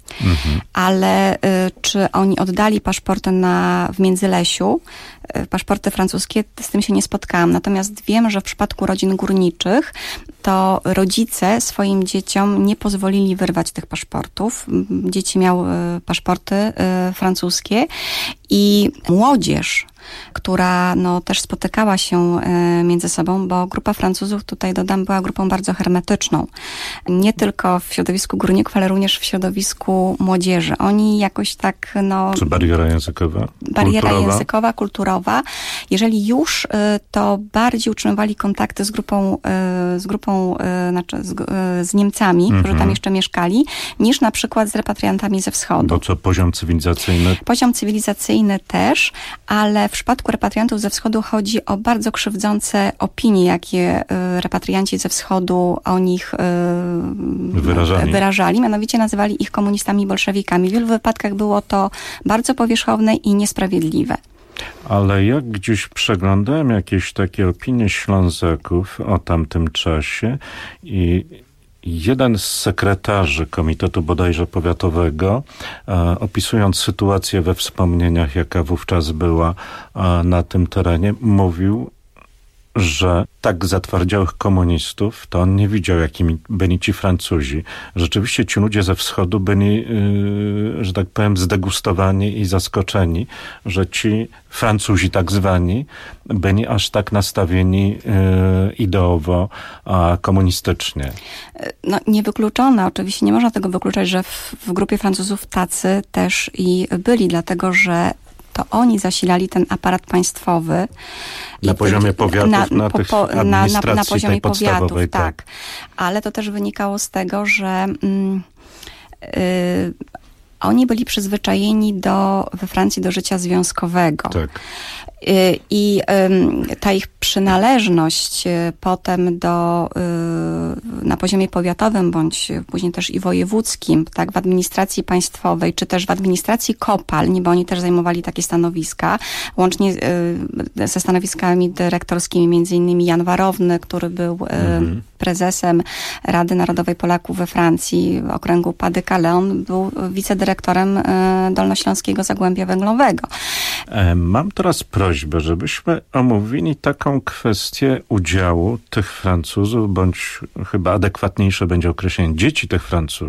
Ale czy oni oddali paszporty w Międzylesiu, paszporty francuskie, z tym się nie spotkałam. Natomiast wiem, że w przypadku rodzin górniczych to rodzice swoim dzieciom nie pozwolili wyrwać tych paszportów. Dzieci miały paszporty francuskie i młodzież, która no, też spotykała się między sobą, bo grupa Francuzów, tutaj dodam, była grupą bardzo hermetyczną. Nie tylko w środowisku górników, ale również w środowisku młodzieży. Oni jakoś tak, no... Czy bariera językowa? Bariera językowa, kulturowa. Jeżeli już, to bardziej utrzymywali kontakty z Niemcami, którzy tam jeszcze mieszkali, niż na przykład z repatriantami ze wschodu. Bo co, poziom cywilizacyjny? Poziom cywilizacyjny też, ale w przypadku repatriantów ze wschodu chodzi o bardzo krzywdzące opinie, jakie repatrianci ze wschodu o nich wyrażali. Mianowicie nazywali ich komunistami, bolszewikami. W wielu wypadkach było to bardzo powierzchowne i niesprawiedliwe. Ale jak gdzieś przeglądałem jakieś takie opinie Ślązaków o tamtym czasie i jeden z sekretarzy Komitetu bodajże Powiatowego, opisując sytuację we wspomnieniach, jaka wówczas była na tym terenie, mówił, że tak zatwardziałych komunistów to on nie widział, jakimi byli ci Francuzi. Rzeczywiście ci ludzie ze wschodu byli, że tak powiem, zdegustowani i zaskoczeni, że ci Francuzi tak zwani byli aż tak nastawieni ideowo, komunistycznie. No niewykluczone, oczywiście nie można tego wykluczać, że w grupie Francuzów tacy też i byli, dlatego że to oni zasilali ten aparat państwowy. Na poziomie powiatów, na poziomie powiatów, tak. Ale to też wynikało z tego, że oni byli przyzwyczajeni we Francji do życia związkowego. Tak. I ta ich przynależność potem na poziomie powiatowym, bądź później też i wojewódzkim, tak, w administracji państwowej, czy też w administracji kopalń, bo oni też zajmowali takie stanowiska, łącznie ze stanowiskami dyrektorskimi, między innymi Jan Warowny, który był prezesem Rady Narodowej Polaków we Francji w okręgu Pas-de-Calais, był wicedyrektorem Dolnośląskiego Zagłębia Węglowego. Mam teraz prośbę prośbę, żebyśmy omówili taką kwestię udziału tych Francuzów, bądź chyba adekwatniejsze będzie określenie dzieci tych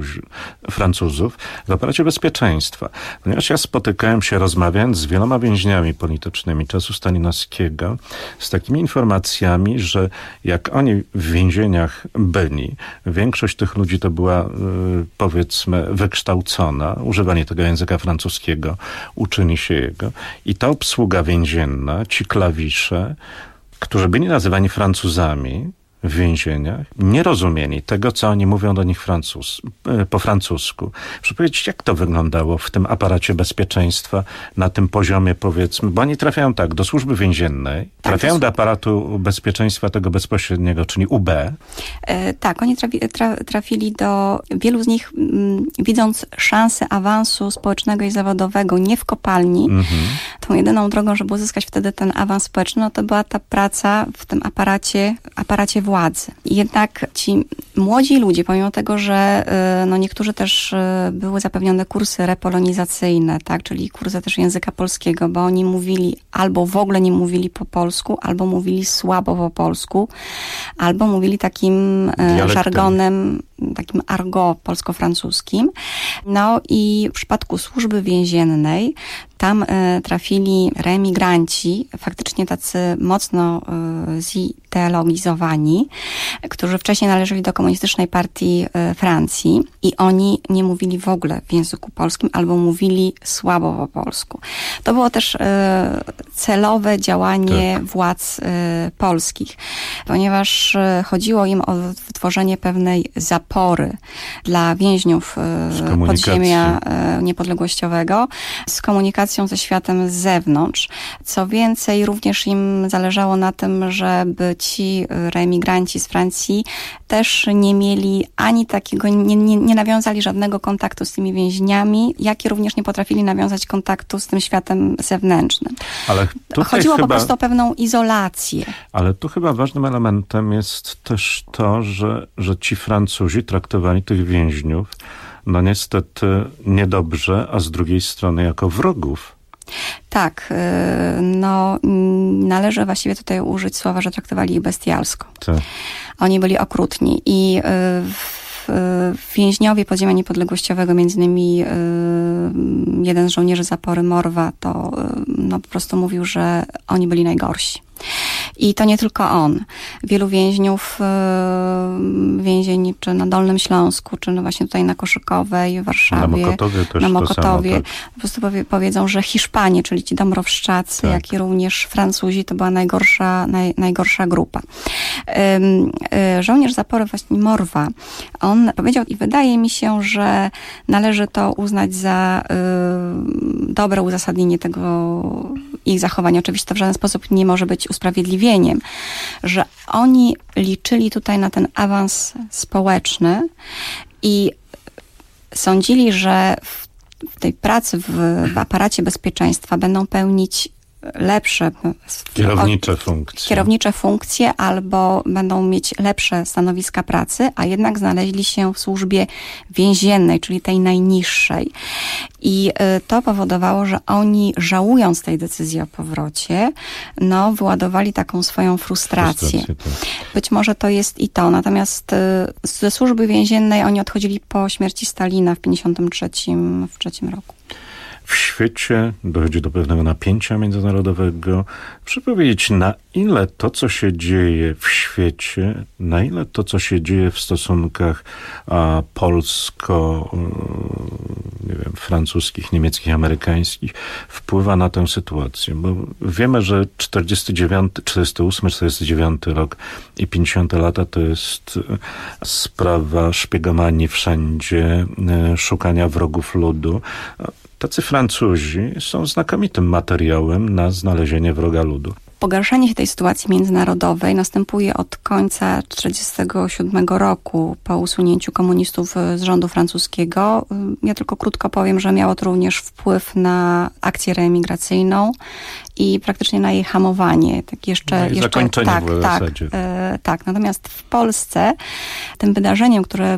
Francuzów w aparacie bezpieczeństwa. Ponieważ ja spotykałem się, rozmawiając z wieloma więźniami politycznymi czasu stalinowskiego, z takimi informacjami, że jak oni w więzieniach byli, większość tych ludzi to była, powiedzmy, wykształcona, używanie tego języka francuskiego, uczyli się jego i ta obsługa więzienna, ci klawisze, którzy byli nazywani Francuzami w więzieniach, nie rozumieli tego, co oni mówią do nich po francusku. Proszę powiedzieć, jak to wyglądało w tym aparacie bezpieczeństwa na tym poziomie, powiedzmy, bo oni trafiają tak do służby więziennej, trafiają do aparatu bezpieczeństwa tego bezpośredniego, czyli UB. Tak, oni trafili do wielu z nich, widząc szansę awansu społecznego i zawodowego nie w kopalni. Tą jedyną drogą, żeby uzyskać wtedy ten awans społeczny, no to była ta praca w tym aparacie władzy. Jednak ci młodzi ludzie, pomimo tego, że no niektórzy też były zapewnione kursy repolonizacyjne, tak, czyli kursy też języka polskiego, bo oni mówili albo w ogóle nie mówili po polsku, albo mówili słabo po polsku, albo mówili takim żargonem, takim argot polsko-francuskim. No i w przypadku służby więziennej tam trafili reemigranci, faktycznie tacy mocno zideologizowani, którzy wcześniej należeli do Komunistycznej Partii Francji i oni nie mówili w ogóle w języku polskim albo mówili słabo po polsku. To było też celowe działanie władz polskich, ponieważ chodziło im o wytworzenie pewnej zapory dla więźniów podziemia niepodległościowego z komunikacją ze światem z zewnątrz. Co więcej, również im zależało na tym, żeby ci reemigranci z Francji też nie mieli ani takiego, nie nawiązali żadnego kontaktu z tymi więźniami, jak i również nie potrafili nawiązać kontaktu z tym światem zewnętrznym. Ale chodziło po prostu o pewną izolację. Ale tu chyba ważnym elementem jest też to, że ci Francuzi traktowali tych więźniów no niestety niedobrze, a z drugiej strony jako wrogów. Tak, no należy właściwie tutaj użyć słowa, że traktowali ich bestialsko. Tak. Oni byli okrutni i więźniowie podziemia niepodległościowego, między innymi jeden z żołnierzy zapory Morwa, to no, po prostu mówił, że oni byli najgorsi. I to nie tylko on. Wielu więźniów więzień czy na Dolnym Śląsku, czy no właśnie tutaj na Koszykowej, w Warszawie, na Mokotowie, po prostu powiedzą, że Hiszpanie, czyli ci Dąbrowszczacy, jak i również Francuzi, to była najgorsza grupa. Żołnierz zapory właśnie Morwa, on powiedział i wydaje mi się, że należy to uznać za dobre uzasadnienie tego ich zachowania. Oczywiście to w żaden sposób nie może być usprawiedliwieniem, że oni liczyli tutaj na ten awans społeczny i sądzili, że w tej pracy w aparacie bezpieczeństwa będą pełnić lepsze kierownicze funkcje albo będą mieć lepsze stanowiska pracy, a jednak znaleźli się w służbie więziennej, czyli tej najniższej. I to powodowało, że oni, żałując tej decyzji o powrocie, no, wyładowali taką swoją frustrację. Być może to jest i to. Natomiast ze służby więziennej oni odchodzili po śmierci Stalina w 1953 roku. W świecie dochodzi do pewnego napięcia międzynarodowego. Proszę powiedzieć, na ile to, co się dzieje w świecie, na ile to, co się dzieje w stosunkach francuskich, niemieckich, amerykańskich, wpływa na tę sytuację? Bo wiemy, że 48, 49 rok i 50 lata to jest sprawa szpiegomanii wszędzie, szukania wrogów ludu. Tacy Francuzi są znakomitym materiałem na znalezienie wroga ludu. Pogarszanie się tej sytuacji międzynarodowej następuje od końca 1947 roku po usunięciu komunistów z rządu francuskiego. Ja tylko krótko powiem, że miało to również wpływ na akcję reemigracyjną i praktycznie na jej hamowanie. Zakończenie w zasadzie. Tak. Natomiast w Polsce tym wydarzeniem, które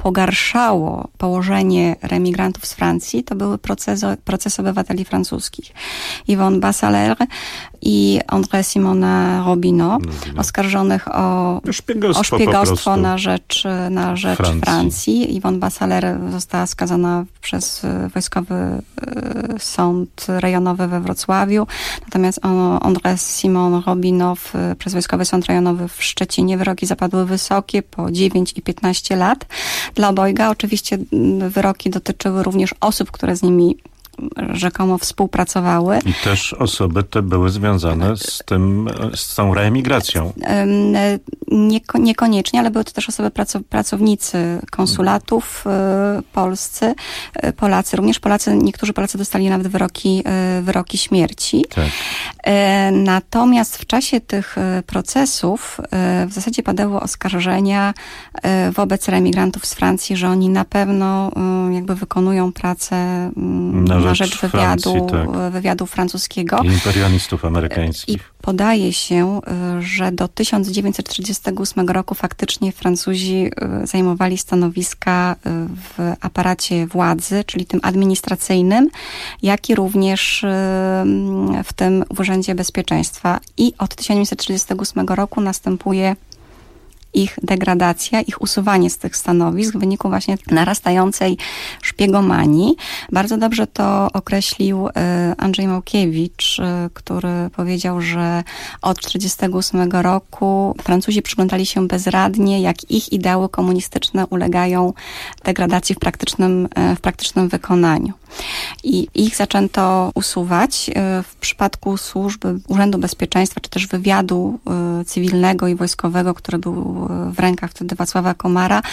pogarszało położenie reemigrantów z Francji, to były procesy obywateli francuskich. Yvonne Bassaler i André Simona Robineau, oskarżonych o szpiegostwo na rzecz Francji. Yvonne Bassaler została skazana przez Wojskowy Sąd Rejonowy we Wrocławiu, natomiast André Simon Robineau przez Wojskowy Sąd Rejonowy w Szczecinie wyroki zapadły wysokie, po 9 i 15 lat. Dla obojga oczywiście wyroki dotyczyły również osób, które z nimi rzekomo współpracowały. I też osoby te były związane z tą reemigracją. Niekoniecznie, ale były to też osoby, pracownicy konsulatów polscy, Polacy. Również niektórzy Polacy dostali nawet wyroki śmierci. Tak. Natomiast w czasie tych procesów w zasadzie padały oskarżenia wobec reemigrantów z Francji, że oni na pewno jakby wykonują pracę na rzecz wywiadu francuskiego. I imperialistów amerykańskich. I podaje się, że do 1938 roku faktycznie Francuzi zajmowali stanowiska w aparacie władzy, czyli tym administracyjnym, jak i również w tym w Urzędzie Bezpieczeństwa. I od 1938 roku następuje ich degradacja, ich usuwanie z tych stanowisk w wyniku właśnie narastającej szpiegomanii. Bardzo dobrze to określił Andrzej Małkiewicz, który powiedział, że od 1948 roku Francuzi przyglądali się bezradnie, jak ich ideały komunistyczne ulegają degradacji w praktycznym wykonaniu. I ich zaczęto usuwać. W przypadku służby Urzędu Bezpieczeństwa, czy też wywiadu cywilnego i wojskowego, który był w rękach wtedy Wacława Komara,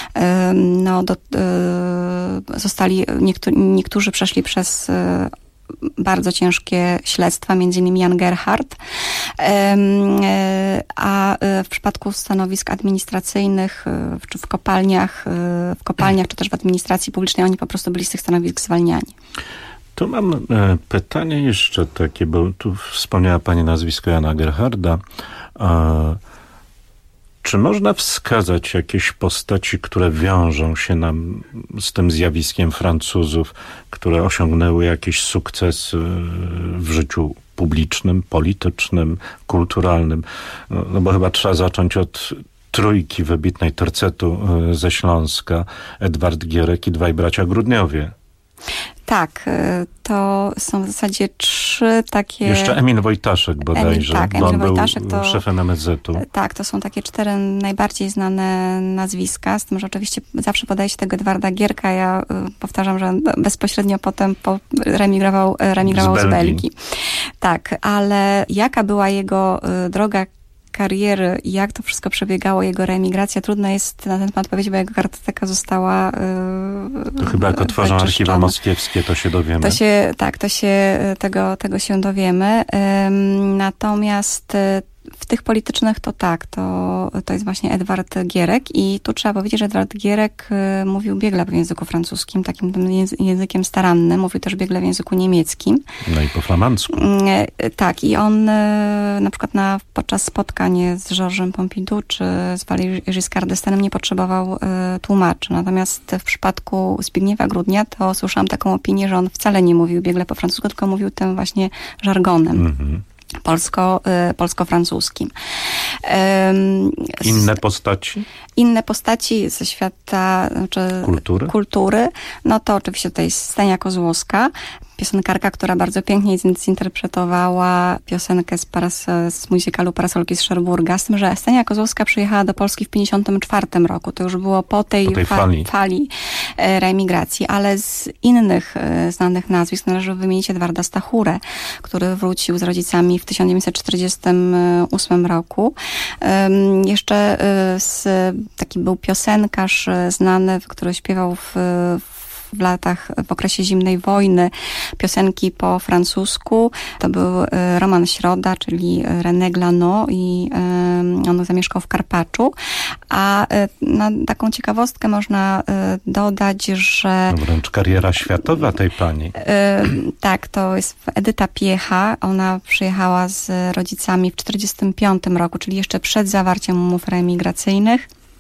niektórzy przeszli przez bardzo ciężkie śledztwa, między innymi Jan Gerhardt, a w przypadku stanowisk administracyjnych, czy w kopalniach, czy też w administracji publicznej, oni po prostu byli z tych stanowisk zwalniani. Tu mam pytanie jeszcze takie, bo tu wspomniała pani nazwisko Jana Gerharda. Czy można wskazać jakieś postaci, które wiążą się nam z tym zjawiskiem Francuzów, które osiągnęły jakieś sukcesy w życiu publicznym, politycznym, kulturalnym? No bo chyba trzeba zacząć od trójki wybitnej tercetu ze Śląska, Edward Gierek i dwaj bracia Grudniowie. Tak, to są w zasadzie 3 takie... Jeszcze Emil Wojtaszek bodajże, bo on był szefem MSZ-u. Tak, to są takie 4 najbardziej znane nazwiska, z tym, że oczywiście zawsze podaje się tego Edwarda Gierka. Ja powtarzam, że bezpośrednio potem remigrował z Belgii. Tak, ale jaka była jego droga kariery i jak to wszystko przebiegało, jego reemigracja, trudno jest na ten temat powiedzieć, bo jego kartoteka została to chyba jak otworzą archiwa moskiewskie, to się dowiemy. Tego się dowiemy. Natomiast w tych politycznych to jest właśnie Edward Gierek i tu trzeba powiedzieć, że Edward Gierek mówił biegle w języku francuskim, takim tym językiem starannym, mówił też biegle w języku niemieckim. No i po flamandzku. Tak, i on na przykład podczas spotkań z Georgesem Pompidou czy z Valéry Giscard d'Estaingiem nie potrzebował tłumaczy. Natomiast w przypadku Zbigniewa Grudnia to słyszałam taką opinię, że on wcale nie mówił biegle po francusku, tylko mówił tym właśnie żargonem. Polsko-francuskim. Inne postaci? Inne postaci ze świata kultury. No to oczywiście tutaj Stenia Kozłowska, piosenkarka, która bardzo pięknie zinterpretowała piosenkę z musicalu Parasolki z Szerburga, z tym, że Stenia Kozłowska przyjechała do Polski w 1954 roku. To już było po tej fali reemigracji, ale z innych znanych nazwisk należy wymienić Edwarda Stachurę, który wrócił z rodzicami w 1948 roku. Jeszcze taki był piosenkarz znany, który śpiewał w okresie zimnej wojny piosenki po francusku. To był Roman Środa, czyli René Glanot i on zamieszkał w Karpaczu. A na taką ciekawostkę można dodać, że... No wręcz kariera światowa tej pani. Tak, to jest Edyta Piecha. Ona przyjechała z rodzicami w 1945 roku, czyli jeszcze przed zawarciem umów reemigracyjnych.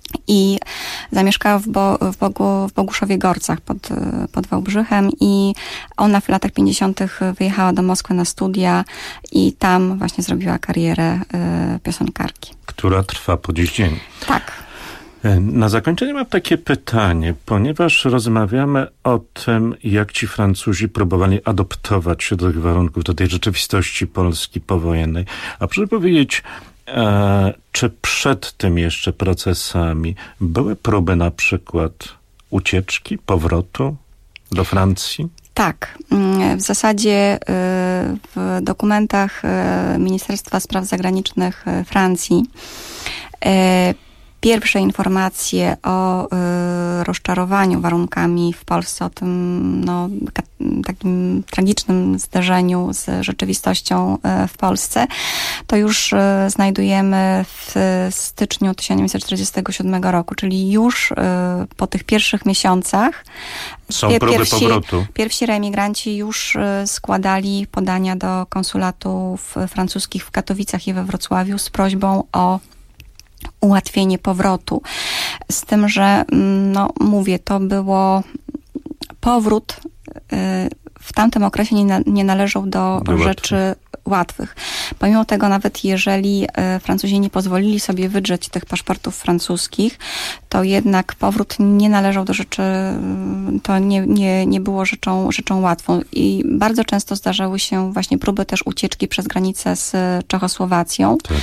I zamieszkała w Boguszowie Gorcach pod Wałbrzychem i ona w latach 50. wyjechała do Moskwy na studia i tam właśnie zrobiła karierę piosenkarki. Która trwa po dziś dzień. Tak. Na zakończenie mam takie pytanie, ponieważ rozmawiamy o tym, jak ci Francuzi próbowali adoptować się do tych warunków, do tej rzeczywistości Polski powojennej. A proszę powiedzieć, czy przed tym jeszcze procesami były próby na przykład ucieczki, powrotu do Francji? Tak. W zasadzie w dokumentach Ministerstwa Spraw Zagranicznych Francji pierwsze informacje o rozczarowaniu warunkami w Polsce, o tym takim tragicznym zderzeniu z rzeczywistością w Polsce, to już znajdujemy w styczniu 1947 roku, czyli już po tych pierwszych miesiącach są próby powrotu. Pierwsi reemigranci już składali podania do konsulatów francuskich w Katowicach i we Wrocławiu z prośbą o ułatwienie powrotu. Z tym, że mówię, to było powrót w tamtym okresie nie należał do rzeczy łatwych. Pomimo tego, nawet jeżeli Francuzi nie pozwolili sobie wydrzeć tych paszportów francuskich, to jednak powrót nie należał do rzeczy, to nie było rzeczą łatwą. I bardzo często zdarzały się właśnie próby też ucieczki przez granicę z Czechosłowacją. Tak.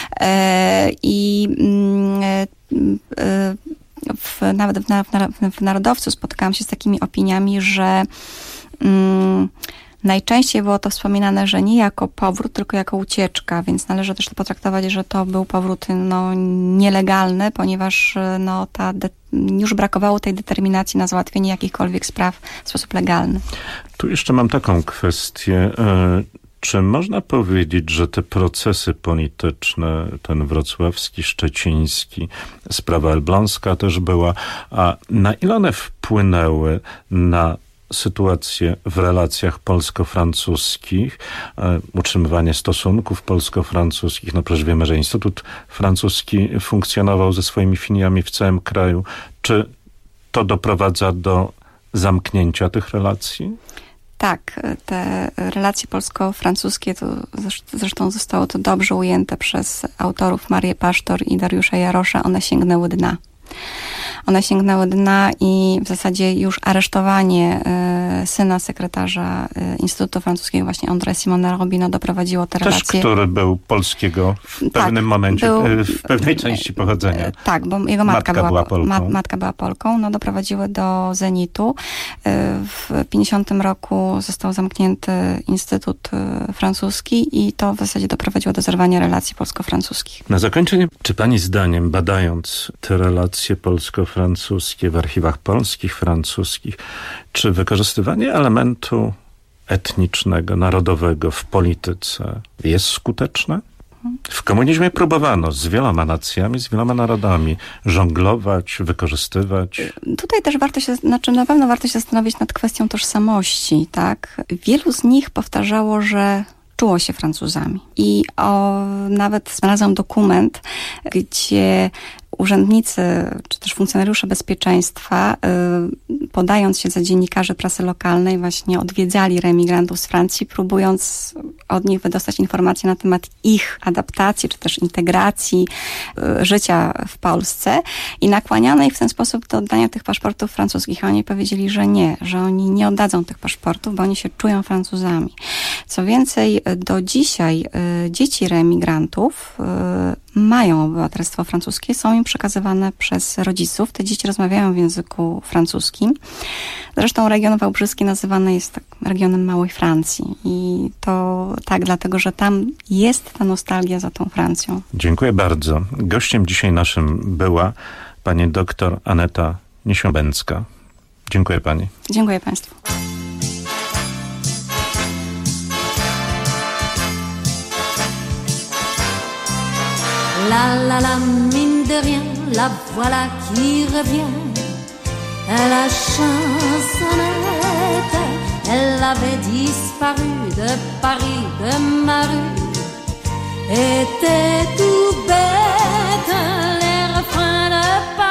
Nawet w Narodowcu spotkałam się z takimi opiniami, że najczęściej było to wspominane, że nie jako powrót, tylko jako ucieczka, więc należy też to potraktować, że to był powrót nielegalny, ponieważ już brakowało tej determinacji na załatwienie jakichkolwiek spraw w sposób legalny. Tu jeszcze mam taką kwestię. Czy można powiedzieć, że te procesy polityczne, ten wrocławski, szczeciński, sprawa elbląska też była, a na ile one wpłynęły na sytuację w relacjach polsko-francuskich, utrzymywanie stosunków polsko-francuskich? No przecież wiemy, że Instytut Francuski funkcjonował ze swoimi filiami w całym kraju. Czy to doprowadza do zamknięcia tych relacji? Tak, te relacje polsko-francuskie, to zresztą zostało to dobrze ujęte przez autorów Marię Pasztor i Dariusza Jarosza, one sięgnęły dna. I w zasadzie już aresztowanie syna sekretarza Instytutu Francuskiego, właśnie André Simona Robina, doprowadziło te relacje. Też, który był polskiego w pewnym momencie, w pewnej części pochodzenia. Tak, bo jego matka była Polką. Matka była Polką, doprowadziły do zenitu. W 50 roku został zamknięty Instytut Francuski i to w zasadzie doprowadziło do zerwania relacji polsko-francuskich. Na zakończenie, czy pani zdaniem, badając te relacje polsko-francuskie w archiwach polskich, francuskich, czy wykorzystywanie elementu etnicznego, narodowego w polityce jest skuteczne? W komunizmie próbowano z wieloma nacjami, z wieloma narodami żonglować, wykorzystywać. Tutaj też na pewno warto się zastanowić nad kwestią tożsamości, tak? Wielu z nich powtarzało, że czuło się Francuzami. I nawet znalazłam dokument, gdzie urzędnicy, czy też funkcjonariusze bezpieczeństwa, podając się za dziennikarzy prasy lokalnej, właśnie odwiedzali reemigrantów z Francji, próbując od nich wydostać informacje na temat ich adaptacji, czy też integracji, życia w Polsce i nakłaniano ich w ten sposób do oddania tych paszportów francuskich. A oni powiedzieli, że nie, że oni nie oddadzą tych paszportów, bo oni się czują Francuzami. Co więcej, do dzisiaj dzieci reemigrantów mają obywatelstwo francuskie, są im przekazywane przez rodziców. Te dzieci rozmawiają w języku francuskim. Zresztą region wałbrzyski nazywany jest regionem Małej Francji. I to tak, dlatego, że tam jest ta nostalgia za tą Francją. Dziękuję bardzo. Gościem dzisiaj naszym była pani doktor Aneta Niesiąbęcka. Dziękuję pani. Dziękuję państwu. La la la, mine de rien, la voilà qui revient. La chansonnette, elle avait disparu de Paris, de ma rue. Était tout bête, les refrains de Paris.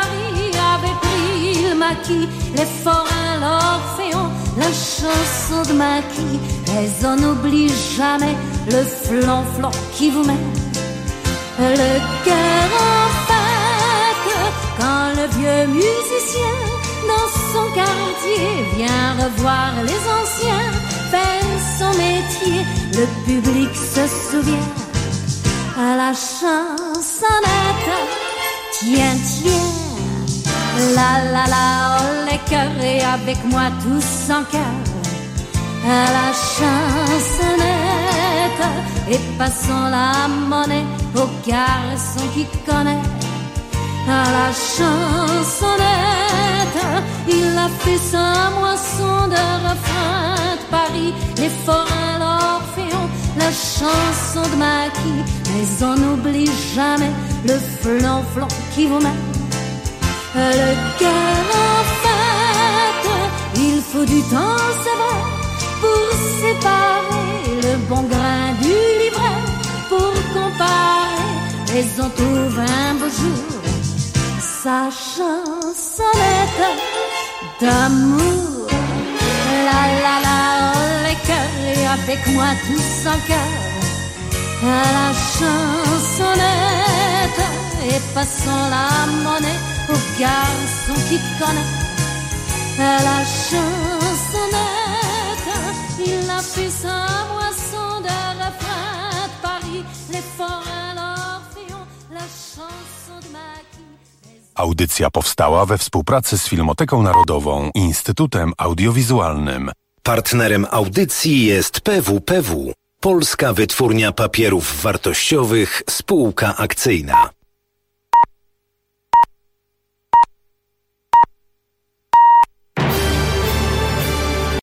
maquis, les forains, l'orphéon, la chanson de maquis, mais on n'oublie jamais le flonflon qui vous met le cœur en fête quand le vieux musicien dans son quartier vient revoir les anciens faire son métier. Le public se souvient à la chansonnette. Tiens, tiens, la la la, oh les cœurs, et avec moi tous en cœur à la chansonnette, et passons la monnaie au garçon qui connaît. À la chansonnette, il a fait sa moisson de refrain de Paris, les forains, l'orphéon, la chanson de maquis, mais on n'oublie jamais le flonflon qui vous met le cœur en fête. Il faut du temps, c'est vrai, pour séparer le bon grain du livret, pour comparer les entours un beau jour. Sa chansonnette d'amour, la la la, oh les cœurs, et avec moi tous en cœur à la chansonnette, et passons la monnaie au garçon qui connaît. À la chansonnette, il a fait sa moisson de refrain de Paris, les forains, l'orphéon, la chanson de maquis. Audycja powstała we współpracy z Filmoteką Narodową i Instytutem Audiowizualnym. Partnerem audycji jest PWPW, Polska Wytwórnia Papierów Wartościowych, spółka akcyjna.